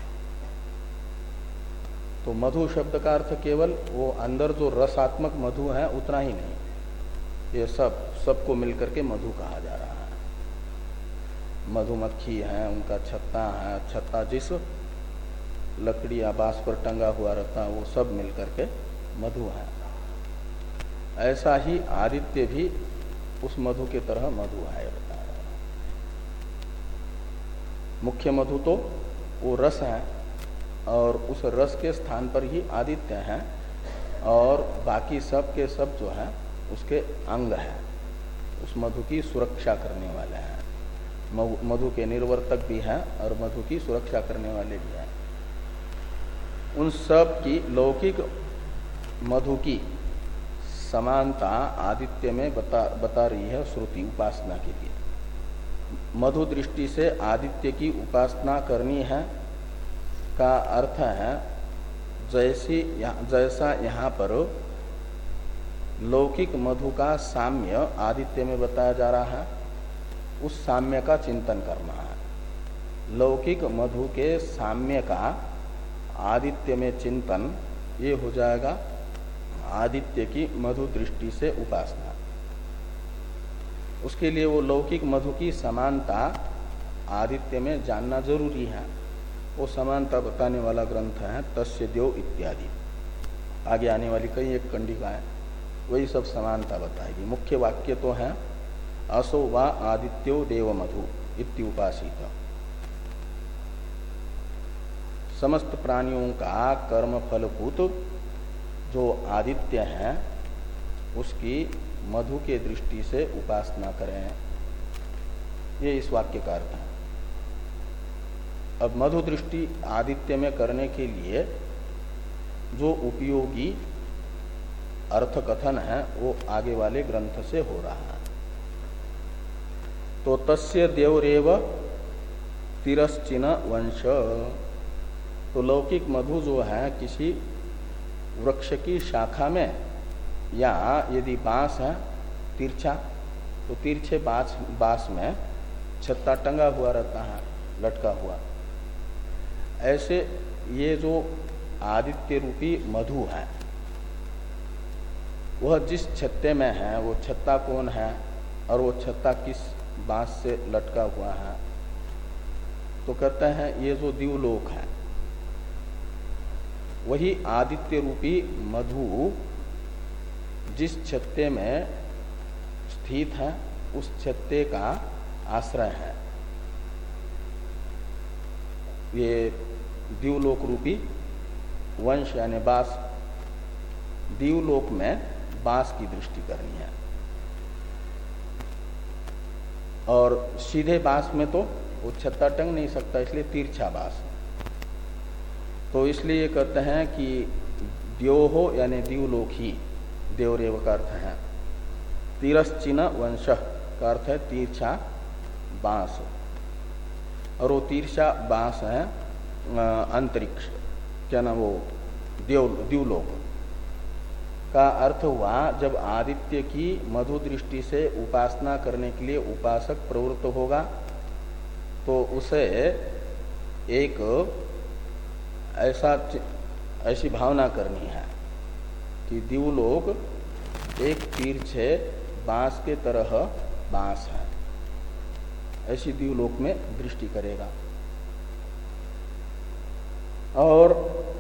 तो मधु शब्द का अर्थ केवल वो अंदर जो रसात्मक मधु है उतना ही नहीं, ये सब सबको मिलकर के मधु कहा जा रहा है। मधुमक्खी है, उनका छत्ता है, छत्ता जिस लकड़ी या बांस पर टंगा हुआ रहता है वो सब मिलकर के मधु है। ऐसा ही आदित्य भी उस मधु के तरह मधु है बता रहा है। मुख्य मधु तो वो रस है और उस रस के स्थान पर ही आदित्य है, और बाकी सब के सब जो है उसके अंग है, उस मधु की सुरक्षा करने वाले हैं। मधु के निर्वर्तक भी हैं और मधु की सुरक्षा करने वाले भी हैं। उन सब की लौकिक मधु की समानता आदित्य में बता बता रही है श्रुति उपासना के लिए। मधु दृष्टि से आदित्य की उपासना करनी है का अर्थ है जैसी जैसा यहाँ पर लौकिक मधु का साम्य आदित्य में बताया जा रहा है उस साम्य का चिंतन करना है। लौकिक मधु के साम्य का आदित्य में चिंतन ये हो जाएगा आदित्य की मधु दृष्टि से उपासना। उसके लिए वो लौकिक मधु की समानता आदित्य में जानना जरूरी है। वो समानता बताने वाला ग्रंथ है तस्य देव इत्यादि। आगे आने वाली कई एक कंडिका है वही सब समानता बताएगी। मुख्य वाक्य तो है असो वा आदित्यो देव मधु इत्युपासित। समस्त प्राणियों का कर्म फलभूत जो आदित्य है उसकी मधु के दृष्टि से उपासना करें, ये इस वाक्य का अर्थ है। अब मधु दृष्टि आदित्य में करने के लिए जो उपयोगी अर्थ कथन है वो आगे वाले ग्रंथ से हो रहा है। तो तस्य देवरेव तिरश्चिन वंश, तो लौकिक मधु जो है किसी वृक्ष की शाखा में या यदि बांस है तिरछा तो तिरछे बांस बांस में छत्ता टंगा हुआ रहता है, लटका हुआ। ऐसे ये जो आदित्य रूपी मधु है वह जिस छत्ते में है वो छत्ता कौन है और वो छत्ता किस बांस से लटका हुआ है, तो कहते हैं ये जो दिवलोक है वही आदित्य रूपी मधु जिस छत्ते में स्थित है उस छत्ते का आश्रय है। ये दिवलोक रूपी वंश यानी बांस, दिवलोक में बांस की दृष्टि करनी है। और सीधे बांस में तो वो छत्ता टंग नहीं सकता, इसलिए तिरछा बांस। तो इसलिए कहते हैं कि द्योहो यानी दिवलोक ही, देवरेव का अर्थ है। तिरश्चिन वंश का अर्थ है तिरछा बांस, और वो तिरछा बांस है अंतरिक्ष, क्या ना वो देव दिवलोक का अर्थ हुआ जब आदित्य की मधु दृष्टि से उपासना करने के लिए उपासक प्रवृत्त होगा तो उसे एक ऐसा ऐसी भावना करनी है कि दिवलोक एक तिरछे बांस के तरह बांस है, ऐसी द्यूलोक में दृष्टि करेगा। और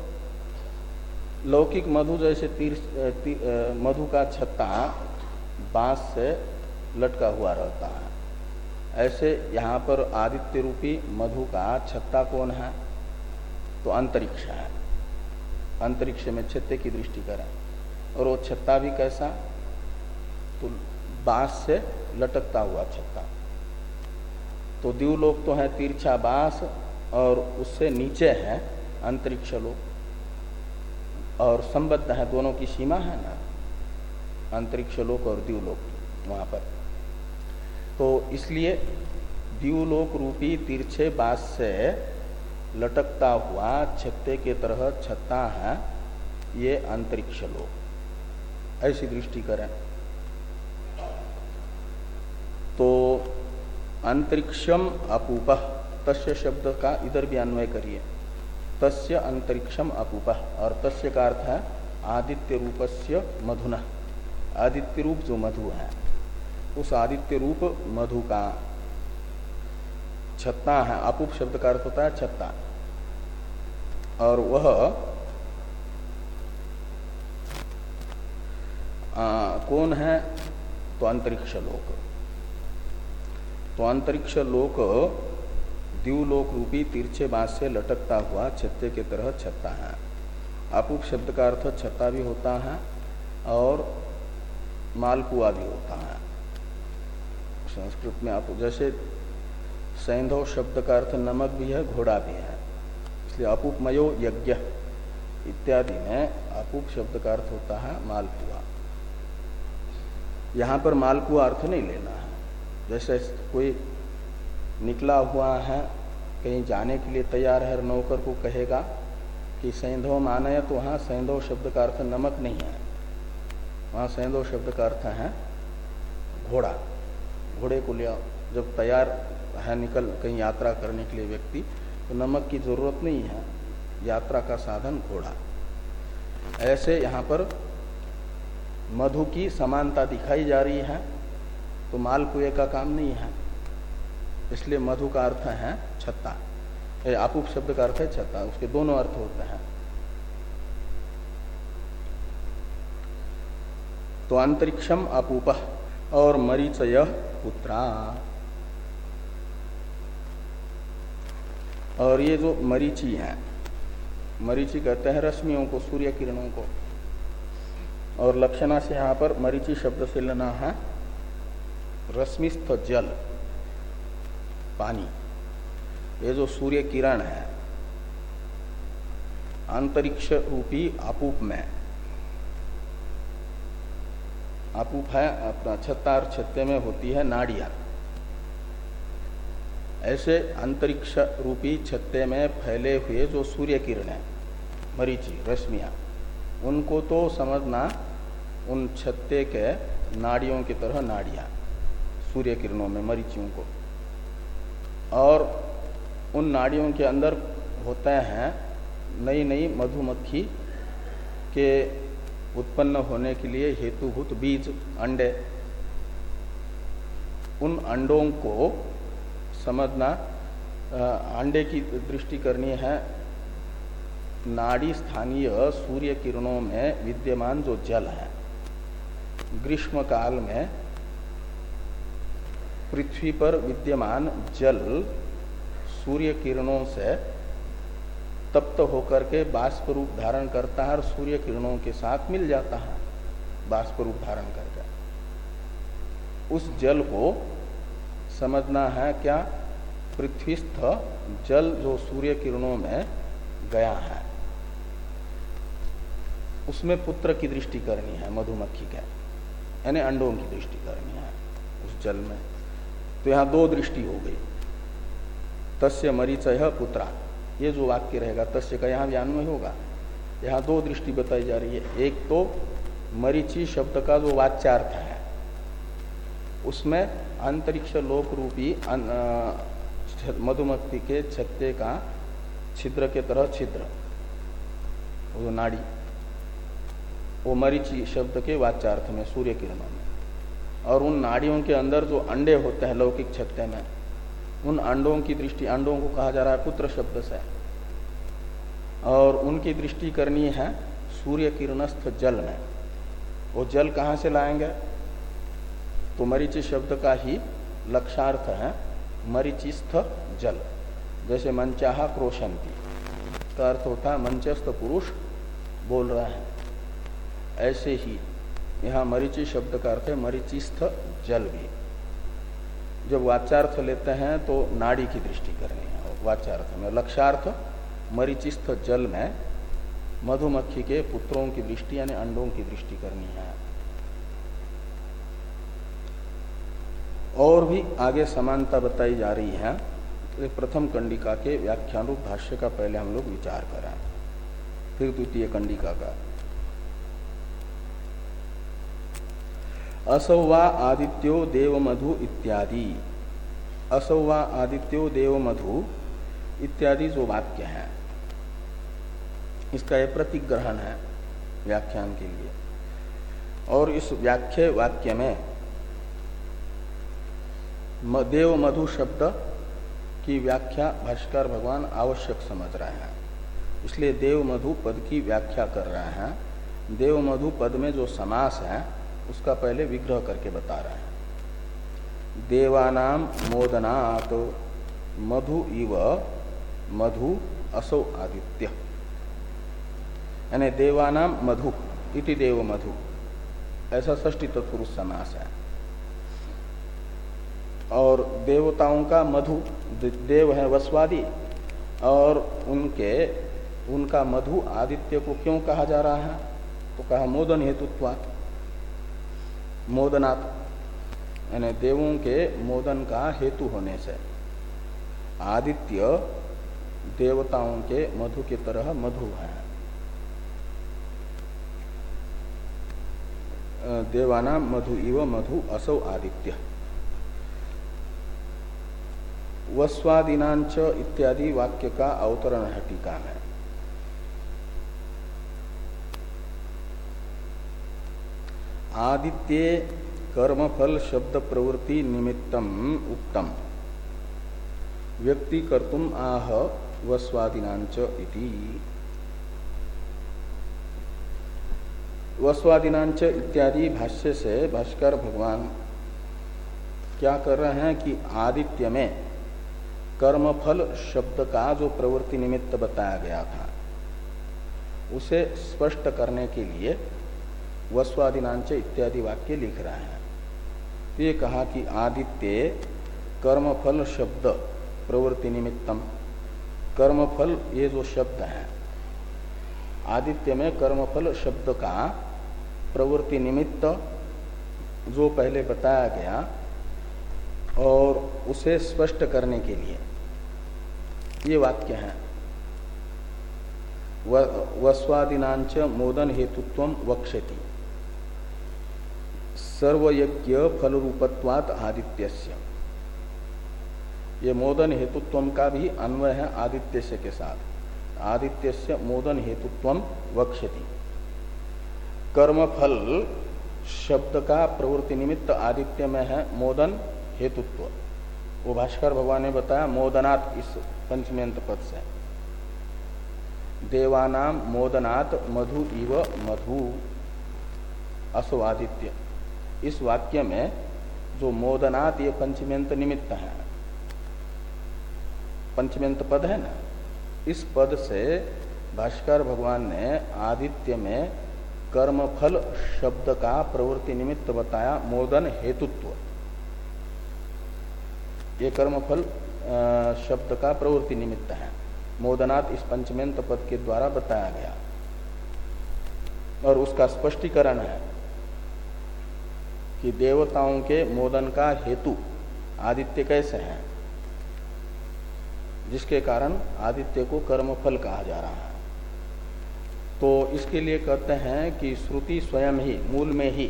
लौकिक मधु जैसे तीर, तीर मधु का छत्ता बांस से लटका हुआ रहता है, ऐसे यहाँ पर आदित्य रूपी मधु का छत्ता कौन है? तो अंतरिक्ष है। अंतरिक्ष में छत्ते की दृष्टि करें, और वो छत्ता भी कैसा? तो बांस से लटकता हुआ छत्ता। तो द्यूलोक तो है तिरछा बांस, और उससे नीचे है अंतरिक्ष लोक, और संबद्ध है, दोनों की सीमा है ना, अंतरिक्ष लोक और द्यूलोक वहां पर। तो इसलिए द्यूलोक रूपी तिरछे बांस से लटकता हुआ छत्ते के तरह छत्ता है ये अंतरिक्ष लोक, ऐसी दृष्टि करें। तो अंतरिक्षम अपूपः, तस्य शब्द का इधर भी अन्वय करिए। तस्य अंतरिक्षम अपूपः, और तस्य का अर्थ है आदित्य रूपस्य मधुना, आदित्य रूप जो मधु है उस आदित्य रूप मधु का छत्ता है। अपूप शब्द का अर्थ होता है छत्ता, और वह आ, कौन है? तो अंतरिक्ष लोक। तो अंतरिक्ष लोक द्यूलोक रूपी तिरछे बांस से लटकता हुआ छत्ते के तरह छत्ता है। अपूप शब्द का अर्थ छत्ता भी होता है और मालपुआ भी होता है। संस्कृत में आप जैसे सैंधव शब्द का अर्थ नमक भी है, घोड़ा भी है, इसलिए अपूपमयो यज्ञ इत्यादि में अपूप शब्द का अर्थ होता है मालपुआ। यहाँ पर मालपुआ अर्थ नहीं लेना है। जैसे कोई निकला हुआ है, कहीं जाने के लिए तैयार है, नौकर को कहेगा कि सैंधव माने, तो वहाँ सैंधव शब्द का अर्थ नमक नहीं है, वहाँ सैंधव शब्द का अर्थ है घोड़ा। घोड़े को ले, जब तैयार है निकल कहीं यात्रा करने के लिए व्यक्ति, तो नमक की जरूरत नहीं है, यात्रा का साधन घोड़ा। ऐसे यहाँ पर मधु की समानता दिखाई जा रही है, तो मालपुए का काम नहीं है, इसलिए मधु का अर्थ है छत्ता। अपूप शब्द का अर्थ है छत्ता, उसके दोनों अर्थ होते हैं। तो अंतरिक्षम अपूपः, और मरीचय पुत्रा। और ये जो मरीचि है, मरीचि कहते हैं रश्मियों को, सूर्य किरणों को, और लक्षणा से यहाँ पर मरीचि शब्द से लेना है रश्मिस्थ जल, पानी। ये जो सूर्य किरण है अंतरिक्ष रूपी अपूप में, अपूप है अपना छत्ता, और छत्ते में होती है नाड़ियां। ऐसे अंतरिक्ष रूपी छत्ते में फैले हुए जो सूर्य किरणें, मरीचि रश्मियां, उनको तो समझना उन छत्ते के नाड़ियों की तरह नाड़ियां, सूर्य किरणों में मरीचियों को। और उन नाड़ियों के अंदर होते हैं नई नई मधुमक्खी के उत्पन्न होने के लिए हेतुभूत बीज, अंडे। उन अंडों को समझना, अंडे की दृष्टि करनी है नाड़ी स्थानीय सूर्य किरणों में विद्यमान जो जल है। ग्रीष्म काल में पृथ्वी पर विद्यमान जल सूर्य किरणों से तप्त होकर के बाष्प रूप धारण करता है और सूर्य किरणों के साथ मिल जाता है बाष्प रूप धारण करके। उस जल को समझना है क्या? पृथ्वीस्थ जल जो सूर्य किरणों में गया है, उसमें पुत्र की दृष्टि करनी है, मधुमक्खी के यानी अंडों की दृष्टि करनी है उस जल में। तो यहाँ दो दृष्टि हो गई, तस्य मरीचय पुत्रा, ये जो वाक्य रहेगा तस्य का यहाँ भी अन्वय होगा। यहाँ दो दृष्टि बताई जा रही है। एक तो मरीचि शब्द का जो वाच्यार्थ है उसमें अंतरिक्ष लोक रूपी मधुमक्खी के छत्ते का छिद्र के तरह छिद्र, वो नाड़ी, वो मरीचि शब्द के वाच्यार्थ में सूर्य किरणों में। और उन नाड़ियों के अंदर जो अंडे होते हैं लौकिक छत्ते में, उन अंडों की दृष्टि, अंडों को कहा जा रहा है पुत्र शब्द से, और उनकी दृष्टि करनी है सूर्य किरणस्थ जल में। वो जल कहाँ से लाएंगे? तो मरीचि शब्द का ही लक्षार्थ है मरीचिस्थ जल। जैसे मंचाहा क्रोशंती का अर्थ होता है मंचस्थ पुरुष बोल रहा है, ऐसे ही यहाँ मरीचि शब्द का अर्थ है मरीचिस्थ जल भी। जब वाच्यार्थ लेते हैं तो नाड़ी की दृष्टि करनी है वाच्यार्थ में। लक्षार्थ मरीचिस्थ जल में मधुमक्खी के पुत्रों की दृष्टि यानी अंडों की दृष्टि करनी है। और भी आगे समानता बताई जा रही है। प्रथम कंडिका के व्याख्यान रूप भाष्य का पहले हम लोग विचार करें, फिर द्वितीय कंडिका का। असौवा आदित्यो देव मधु इत्यादि। असौवा आदित्यो देव मधु इत्यादि जो वाक्य है, इसका यह प्रतिग्रहण है व्याख्यान के लिए। और इस व्याख्या वाक्य में देव मधु शब्द की व्याख्या भाष्यकार भगवान आवश्यक समझ रहे हैं, इसलिए देव मधु पद की व्याख्या कर रहे हैं। देव मधु पद में जो समास है उसका पहले विग्रह करके बता रहे हैं। देवानाम मोदनात् मधु इव मधु असौ आदित्य, यानी देवानाम मधु इति देव मधु, ऐसा षष्ठी तत्पुरुष समास है। और देवताओं का मधु, देव है वस्वादी, और उनके उनका मधु आदित्य को क्यों कहा जा रहा है? तो कहा मोदन हेतुत्वात्, मोदनात्, यानी देवों के मोदन का हेतु होने से। आदित्य देवताओं के मधु की तरह मधु है। देवानाम मधु इव मधु असौ आदित्य। वस्वादिनांच इत्यादि वाक्य का अवतरण है टीका में। आदित्ये कर्मफल शब्द प्रवृत्ति निमित्तम उक्तम व्यक्ति कर्तुम आह वस्वादिनांच इति। वस्वादिनांच इत्यादि भाष्य से भाष्कर भगवान क्या कर रहे हैं कि आदित्य में कर्मफल शब्द का जो प्रवृत्ति निमित्त बताया गया था उसे स्पष्ट करने के लिए वस्वादिनांच इत्यादि वाक्य लिख रहे हैं। ये कहा कि आदित्य कर्मफल शब्द प्रवृत्ति निमित्तम, कर्मफल ये जो शब्द है आदित्य में कर्मफल शब्द का प्रवृत्ति निमित्त जो पहले बताया गया और उसे स्पष्ट करने के लिए ये वाक्य है। वस्वादिनांच मोदन हेतुत्वम वक्ष्यति सर्वयज्ञ फल रूपत्वात् आदित्यस्य। ये मोदन हेतुत्वम का भी अन्वय है आदित्यस्य के साथ। आदित्यस्य मोदन हेतुत्वम वक्ष्यति। कर्मफल शब्द का प्रवृत्ति निमित्त आदित्य में है मोदन हेतुत्व। वो भाष्कर भगवान ने बताया मोदनात् इस पंचमेंत पद से। देवानाम मोदनात् मधु इव मधु असो आदित्य। इस वाक्य में जो मोदनात् ये पंचमेंत निमित्त है, पंचमेंत पद है ना, इस पद से भाष्कर भगवान ने आदित्य में कर्मफल शब्द का प्रवृत्ति निमित्त बताया मोदन हेतुत्व। ये कर्मफल शब्द का प्रवृत्ति निमित्त है, मोदनात् इस पंचमेंत पद के द्वारा बताया गया। और उसका स्पष्टीकरण है कि देवताओं के मोदन का हेतु आदित्य कैसे है, जिसके कारण आदित्य को कर्मफल कहा जा रहा है। तो इसके लिए कहते हैं कि श्रुति स्वयं ही मूल में ही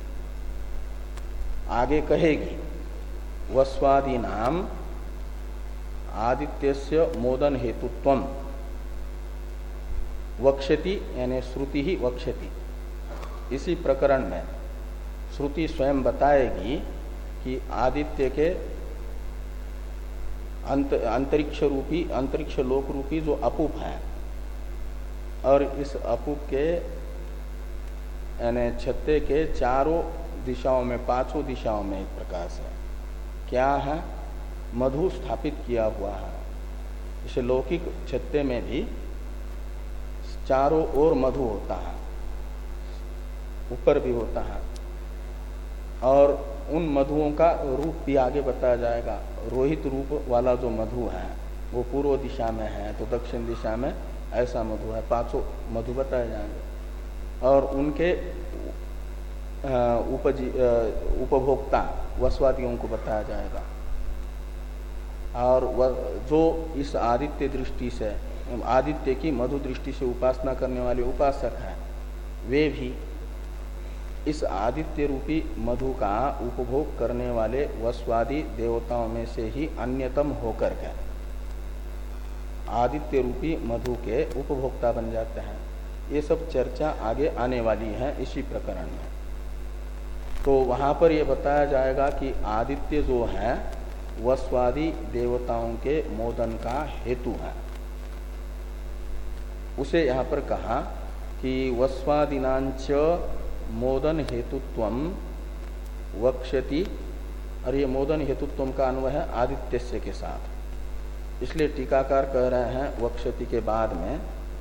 आगे कहेगी वस्वादी नाम आदित्यस्य मोदन हेतुत्वम वक्ष्यति, यानी श्रुति ही वक्ष्यति। इसी प्रकरण में श्रुति स्वयं बताएगी कि आदित्य के अंत, अंतरिक्ष रूपी अंतरिक्ष लोक रूपी जो अपूप है, और इस अपूप के यानी छत्ते के चारों दिशाओं में, पांचों दिशाओं में एक प्रकाश है। क्या है? मधु स्थापित किया हुआ है। इसे लौकिक छत्ते में भी चारों ओर मधु होता है, ऊपर भी होता है, और उन मधुओं का रूप भी आगे बताया जाएगा। रोहित रूप वाला जो मधु है वो पूर्व दिशा में है, तो दक्षिण दिशा में ऐसा मधु है। पांचों मधु बताए जाएंगे, और उनके उपजी उपभोक्ता वसवादियों को बताया जाएगा। और जो इस आदित्य दृष्टि से, आदित्य की मधु दृष्टि से उपासना करने वाले उपासक हैं, वे भी इस आदित्य रूपी मधु का उपभोग करने वाले वस्वादी देवताओं में से ही अन्यतम होकर के आदित्य रूपी मधु के उपभोक्ता बन जाते हैं। ये सब चर्चा आगे आने वाली है इसी प्रकरण में। तो वहां पर यह बताया जाएगा कि आदित्य जो है वस्वादी देवताओं के मोदन का हेतु है। उसे यहाँ पर कहा कि वस्वादिनांच मोदन हेतुत्वम वक्ष्यति, और ये मोदन हेतुत्वम का अन्वय है आदित्यस्य के साथ। इसलिए टीकाकार कह रहे हैं वक्ष्यति के बाद में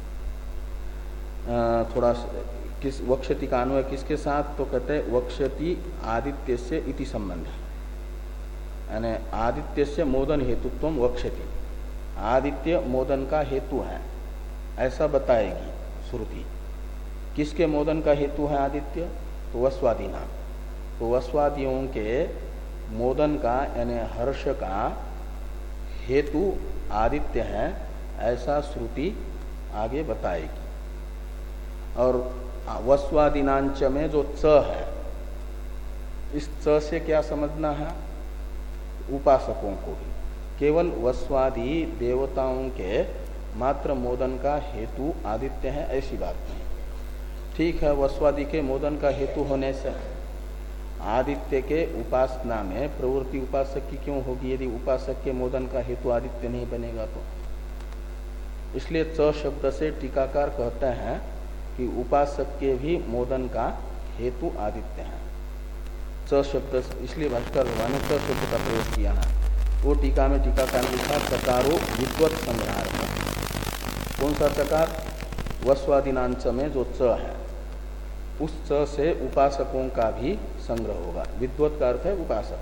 थोड़ा किस वक्ष्यति का अन्वय किसके साथ, तो कहते हैं वक्ष्यति आदित्यस्य इति संबंध, यानी आदित्यस्य मोदन हेतुत्वम वक्ष्यति, आदित्य मोदन का हेतु है ऐसा बताएगी श्रुति। किसके मोदन का हेतु है आदित्य? तो वस्वादी नाम। तो वस्वादियों के मोदन का यानी हर्ष का हेतु आदित्य है ऐसा श्रुति आगे बताएगी। और वस्वादिनांच में जो च है, इस च से क्या समझना है? उपासकों को ही, केवल वस्वादी देवताओं के मात्र मोदन का हेतु आदित्य है ऐसी बात नहीं। ठीक है, वस्वादी के मोदन का हेतु होने से आदित्य के उपासना में प्रवृत्ति उपासक की क्यों होगी यदि उपासक के मोदन का हेतु आदित्य नहीं बनेगा तो? इसलिए च शब्द से टीकाकार कहते हैं कि उपासक के भी मोदन का हेतु आदित्य है। च शब्द इसलिए भाष्कर भगवान ने च शब्द का प्रयोग किया है। वो टीका में टीकाकार लिखा चकारो विद्वत संग्रहार्थ। कौन सा चकार? वस्वादिनांच में जो च है उस च से उपासकों का भी संग्रह होगा। विद्वत का अर्थ है उपासक।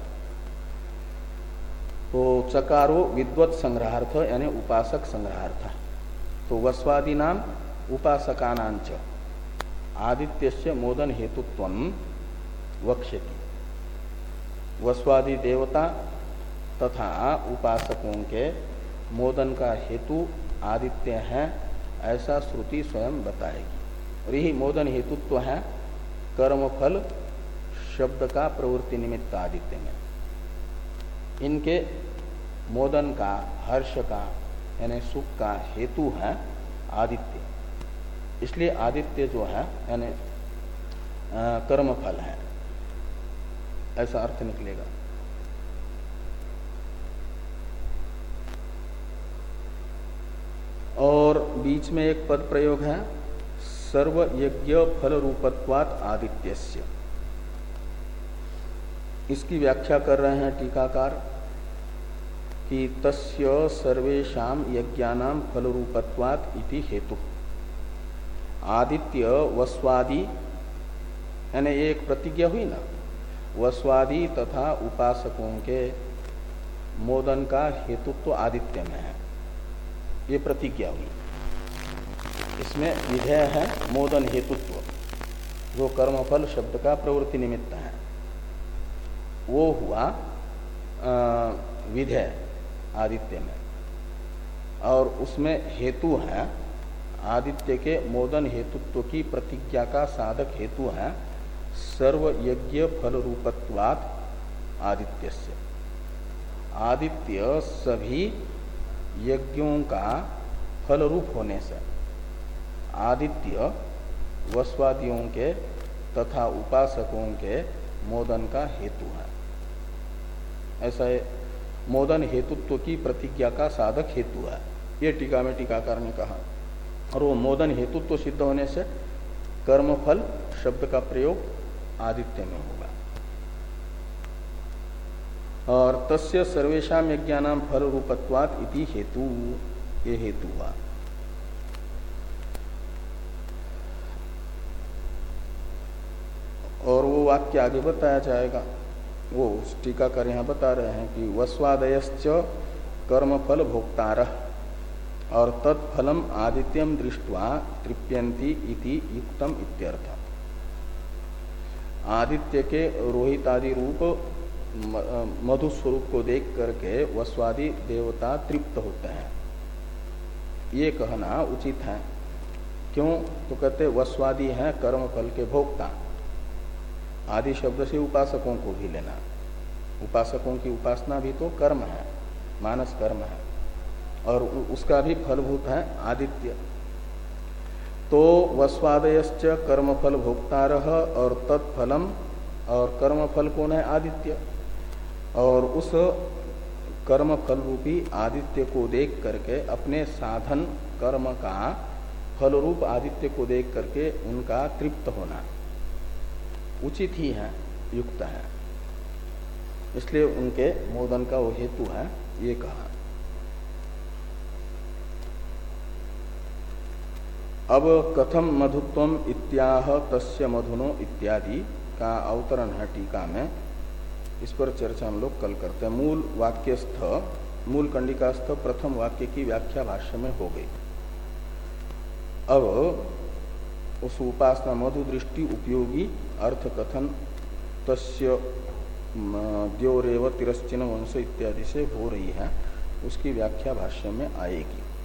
तो चकारो विद्वत संग्रहार्थ यानी उपासक संग्रहार्थ। तो वस्वादी नाम उपासकानांच आदित्यस्य मोदन हेतुत्वम वक्ष्यति। वस्वादी देवता तथा उपासकों के मोदन का हेतु आदित्य है ऐसा श्रुति स्वयं बताएगी। और यही मोदन हेतुत्व है कर्मफल शब्द का प्रवृत्ति निमित्त आदित्य में। इनके मोदन का, हर्ष का यानी सुख का हेतु है आदित्य। इसलिए आदित्य जो है यानी कर्मफल है ऐसा अर्थ निकलेगा। और बीच में एक पद प्रयोग है सर्व यज्ञ फल रूपत्वात् आदित्यस्य। इसकी व्याख्या कर रहे हैं टीकाकार कि तस्य सर्वेषां यज्ञानां फल रूपत्वात् इति हेतु। आदित्य वस्वादी यानी एक प्रतिज्ञा हुई ना, वस्वादी तथा उपासकों के मोदन का हेतुत्व आदित्य में है, ये प्रतिज्ञा हुई। इसमें विधेय है मोदन हेतुत्व, जो कर्मफल शब्द का प्रवृत्ति निमित्त है, वो हुआ विधेय आदित्य में। और उसमें हेतु है आदित्य के मोदन हेतुत्व की प्रतिज्ञा का साधक हेतु है सर्व यज्ञ फल रूपत्वात् आदित्यस्य। आदित्य सभी यज्ञों का फल रूप होने से आदित्य वस्वादियों के तथा उपासकों के मोदन का हेतु है। ऐसा मोदन हेतुत्व की प्रतिज्ञा का साधक हेतु है। ये टीका में टीकाकार ने कहा। और वो मोदन हेतुत्व सिद्ध होने से कर्मफल शब्द का प्रयोग आदित्य में होगा। और तस्य सर्वेषां यज्ञानां फल रूपत्वात् इति हेतु, ये हेतु हुआ। और वो वाक्य आगे बताया जाएगा। वो टीकाकार यहाँ बता रहे हैं कि वस्वादयश्च कर्मफल भोक्तारः और तत्फलम आदित्यम दृष्ट्वा तृप्यन्ति इति युक्तम इत्यर्थ। आदित्य के रोहितादि रूप मधु स्वरूप को देख करके वस्वादि देवता तृप्त होते हैं, ये कहना उचित है। क्यों? तो कहते वस्वादि हैं कर्म फल के भोक्ता। आदि शब्द से उपासकों को भी लेना। उपासकों की उपासना भी तो कर्म है, मानस कर्म है, और उसका भी फलभूत है आदित्य। तो वस्वादयश्च कर्मफल भोक्तारः और तत्फलम, और कर्मफल कौन है? आदित्य। और उस कर्मफल रूपी आदित्य को देख करके अपने साधन कर्म का फल रूप आदित्य को देख करके उनका तृप्त होना उचित ही है, युक्त है। इसलिए उनके मोदन का वो हेतु है, ये कहा। अब कथम मधुत्वम इत्याह तस्य मधुनो इत्यादि का अवतरण है टीका में। इस पर चर्चा हम लोग कल करते हैं। मूल वाक्यस्थ, मूल कंडिकास्थ प्रथम वाक्य की व्याख्या भाष्य में हो गई। अब उस उपासना मधु दृष्टि उपयोगी अर्थ कथन तस्य द्योरेव तिरश्चिन वंश इत्यादि से हो रही है, उसकी व्याख्या भाष्य में आएगी।